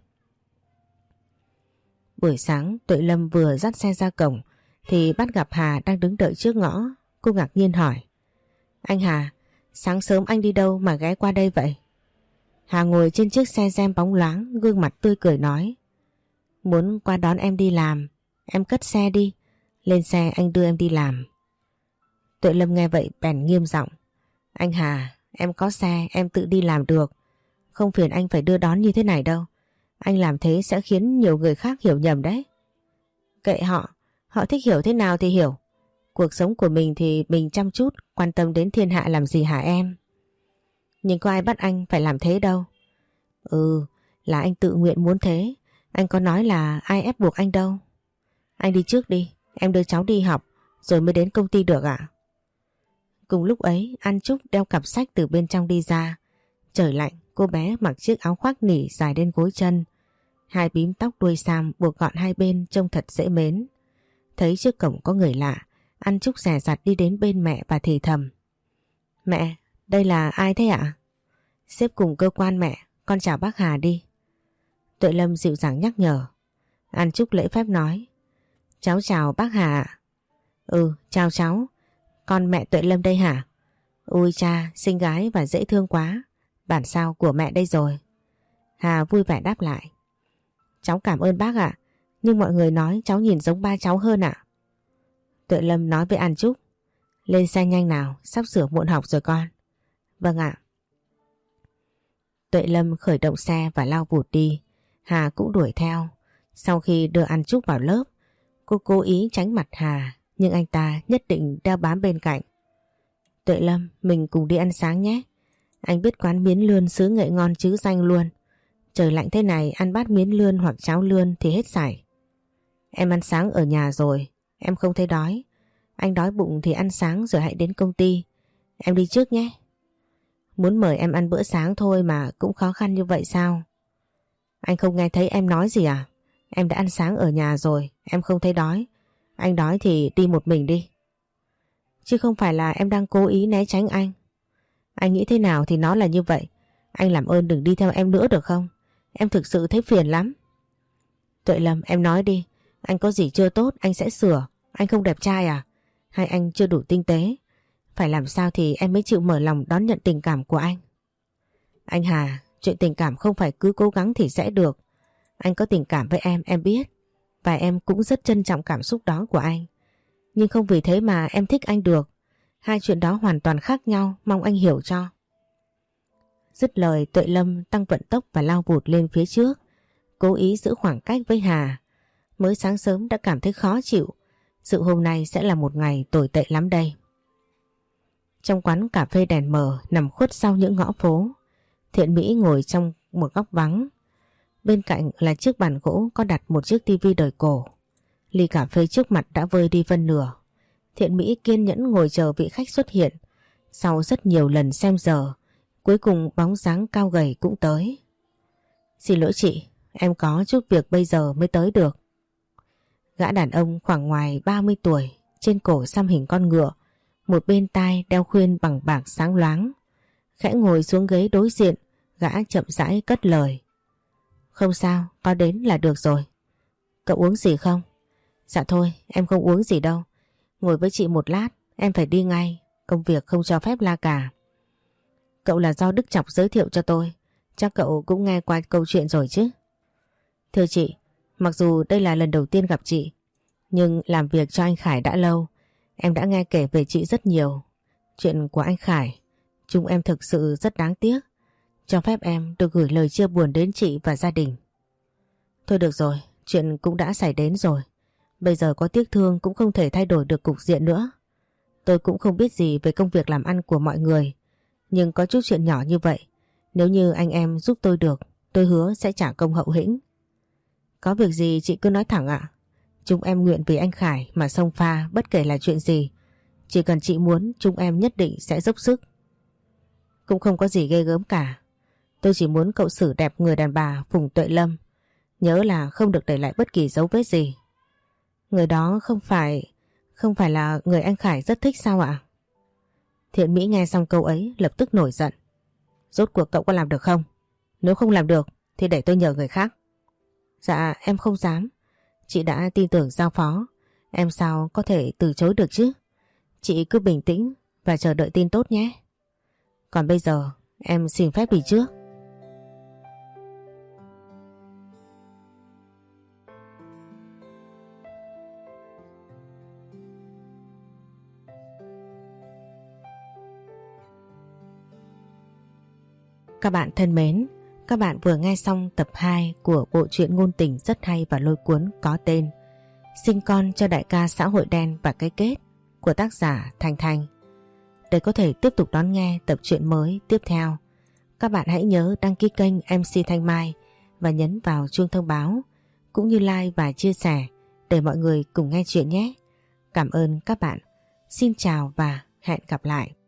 Buổi sáng Tuệ Lâm vừa dắt xe ra cổng thì bắt gặp Hà đang đứng đợi trước ngõ. Cô ngạc nhiên hỏi. Anh Hà, sáng sớm anh đi đâu mà ghé qua đây vậy? Hà ngồi trên chiếc xe gem bóng loáng, gương mặt tươi cười nói. Muốn qua đón em đi làm. Em cất xe đi, lên xe anh đưa em đi làm. Tuệ Lâm nghe vậy bèn nghiêm giọng. Anh Hà, em có xe em tự đi làm được. Không phiền anh phải đưa đón như thế này đâu. Anh làm thế sẽ khiến nhiều người khác hiểu nhầm đấy. Kệ họ, họ thích hiểu thế nào thì hiểu. Cuộc sống của mình thì mình chăm chút, quan tâm đến thiên hạ làm gì hả em? Nhưng có ai bắt anh phải làm thế đâu. Ừ, là anh tự nguyện muốn thế. Anh có nói là ai ép buộc anh đâu. Anh đi trước đi, em đưa cháu đi học rồi mới đến công ty được ạ? Cùng lúc ấy, An Trúc đeo cặp sách từ bên trong đi ra. Trời lạnh, cô bé mặc chiếc áo khoác nỉ dài đến gối chân. Hai bím tóc đuôi sam buộc gọn hai bên trông thật dễ mến. Thấy trước cổng có người lạ, An Trúc dè dặt đi đến bên mẹ và thì thầm. Mẹ, đây là ai thế ạ? Sếp cùng cơ quan mẹ, con chào bác Hà đi. Tuệ Lâm dịu dàng nhắc nhở. An Trúc lễ phép nói. Cháu chào bác Hà ạ. Ừ, chào cháu. Con mẹ Tuệ Lâm đây hả? Ôi cha, xinh gái và dễ thương quá. Bản sao của mẹ đây rồi. Hà vui vẻ đáp lại. Cháu cảm ơn bác ạ. Nhưng mọi người nói cháu nhìn giống ba cháu hơn ạ. Tuệ Lâm nói với An Trúc. Lên xe nhanh nào, sắp sửa muộn học rồi con. Vâng ạ. Tuệ Lâm khởi động xe và lao vụt đi. Hà cũng đuổi theo. Sau khi đưa An Trúc vào lớp, cô cố ý tránh mặt Hà, nhưng anh ta nhất định đeo bám bên cạnh. Tuệ Lâm, mình cùng đi ăn sáng nhé. Anh biết quán miến lươn xứ Nghệ ngon chứ danh luôn. Trời lạnh thế này ăn bát miến lươn hoặc cháo lươn thì hết sảy. Em ăn sáng ở nhà rồi, em không thấy đói. Anh đói bụng thì ăn sáng rồi hãy đến công ty. Em đi trước nhé. Muốn mời em ăn bữa sáng thôi mà cũng khó khăn như vậy sao? Anh không nghe thấy em nói gì à? Em đã ăn sáng ở nhà rồi, em không thấy đói. Anh đói thì đi một mình đi. Chứ không phải là em đang cố ý né tránh anh. Anh nghĩ thế nào thì nó là như vậy. Anh làm ơn đừng đi theo em nữa được không? Em thực sự thấy phiền lắm. Tuệ Lâm, em nói đi. Anh có gì chưa tốt anh sẽ sửa. Anh không đẹp trai à? Hay anh chưa đủ tinh tế? Phải làm sao thì em mới chịu mở lòng đón nhận tình cảm của anh? Anh Hà, chuyện tình cảm không phải cứ cố gắng thì sẽ được. Anh có tình cảm với em biết. Và em cũng rất trân trọng cảm xúc đó của anh. Nhưng không vì thế mà em thích anh được. Hai chuyện đó hoàn toàn khác nhau, mong anh hiểu cho. Dứt lời, Tuệ Lâm tăng vận tốc và lao vụt lên phía trước, cố ý giữ khoảng cách với Hà. Mới sáng sớm đã cảm thấy khó chịu. Sự hôm nay sẽ là một ngày tồi tệ lắm đây. Trong quán cà phê đèn mờ nằm khuất sau những ngõ phố, Thiện Mỹ ngồi trong một góc vắng. Bên cạnh là chiếc bàn gỗ có đặt một chiếc tivi đời cổ. Ly cà phê trước mặt đã vơi đi phân nửa. Thiện Mỹ kiên nhẫn ngồi chờ vị khách xuất hiện. Sau rất nhiều lần xem giờ, cuối cùng bóng dáng cao gầy cũng tới. Xin lỗi chị, em có chút việc bây giờ mới tới được. Gã đàn ông khoảng ngoài 30 tuổi, trên cổ xăm hình con ngựa, một bên tai đeo khuyên bằng bạc sáng loáng. Khẽ ngồi xuống ghế đối diện, gã chậm rãi cất lời. Không sao, có đến là được rồi. Cậu uống gì không? Dạ thôi, em không uống gì đâu. Ngồi với chị một lát, em phải đi ngay. Công việc không cho phép la cà. Cậu là do Đức Chọc giới thiệu cho tôi. Chắc cậu cũng nghe qua câu chuyện rồi chứ. Thưa chị, mặc dù đây là lần đầu tiên gặp chị, Nhưng làm việc cho anh Khải đã lâu, em đã nghe kể về chị rất nhiều. Chuyện của anh Khải, chúng em thực sự rất đáng tiếc. Cho phép em được gửi lời chia buồn đến chị và gia đình. Thôi được rồi, chuyện cũng đã xảy đến rồi. Bây giờ có tiếc thương cũng không thể thay đổi được cục diện nữa. Tôi cũng không biết gì về công việc làm ăn của mọi người. Nhưng có chút chuyện nhỏ như vậy, nếu như anh em giúp tôi được, tôi hứa sẽ trả công hậu hĩnh. Có việc gì chị cứ nói thẳng ạ. Chúng em nguyện vì anh Khải mà xông pha bất kể là chuyện gì. Chỉ cần chị muốn, chúng em nhất định sẽ dốc sức. Cũng không có gì ghê gớm cả. Tôi chỉ muốn cậu xử đẹp người đàn bà Phùng Tuệ Lâm. Nhớ là không được để lại bất kỳ dấu vết gì. Người đó không phải là người anh Khải rất thích sao ạ? Thiện Mỹ nghe xong câu ấy lập tức nổi giận. Rốt cuộc cậu có làm được không? Nếu không làm được thì để tôi nhờ người khác. Dạ em không dám. Chị đã tin tưởng giao phó. Em sao có thể từ chối được chứ? Chị cứ bình tĩnh và chờ đợi tin tốt nhé. Còn bây giờ em xin phép đi trước. Các bạn thân mến, các bạn vừa nghe xong tập 2 của bộ truyện ngôn tình rất hay và lôi cuốn có tên Sinh con cho đại ca xã hội đen và cái kết của tác giả Thanh Thanh. Để có thể tiếp tục đón nghe tập truyện mới tiếp theo, các bạn hãy nhớ đăng ký kênh MC Thanh Mai và nhấn vào chuông thông báo cũng như like và chia sẻ để mọi người cùng nghe chuyện nhé. Cảm ơn các bạn. Xin chào và hẹn gặp lại.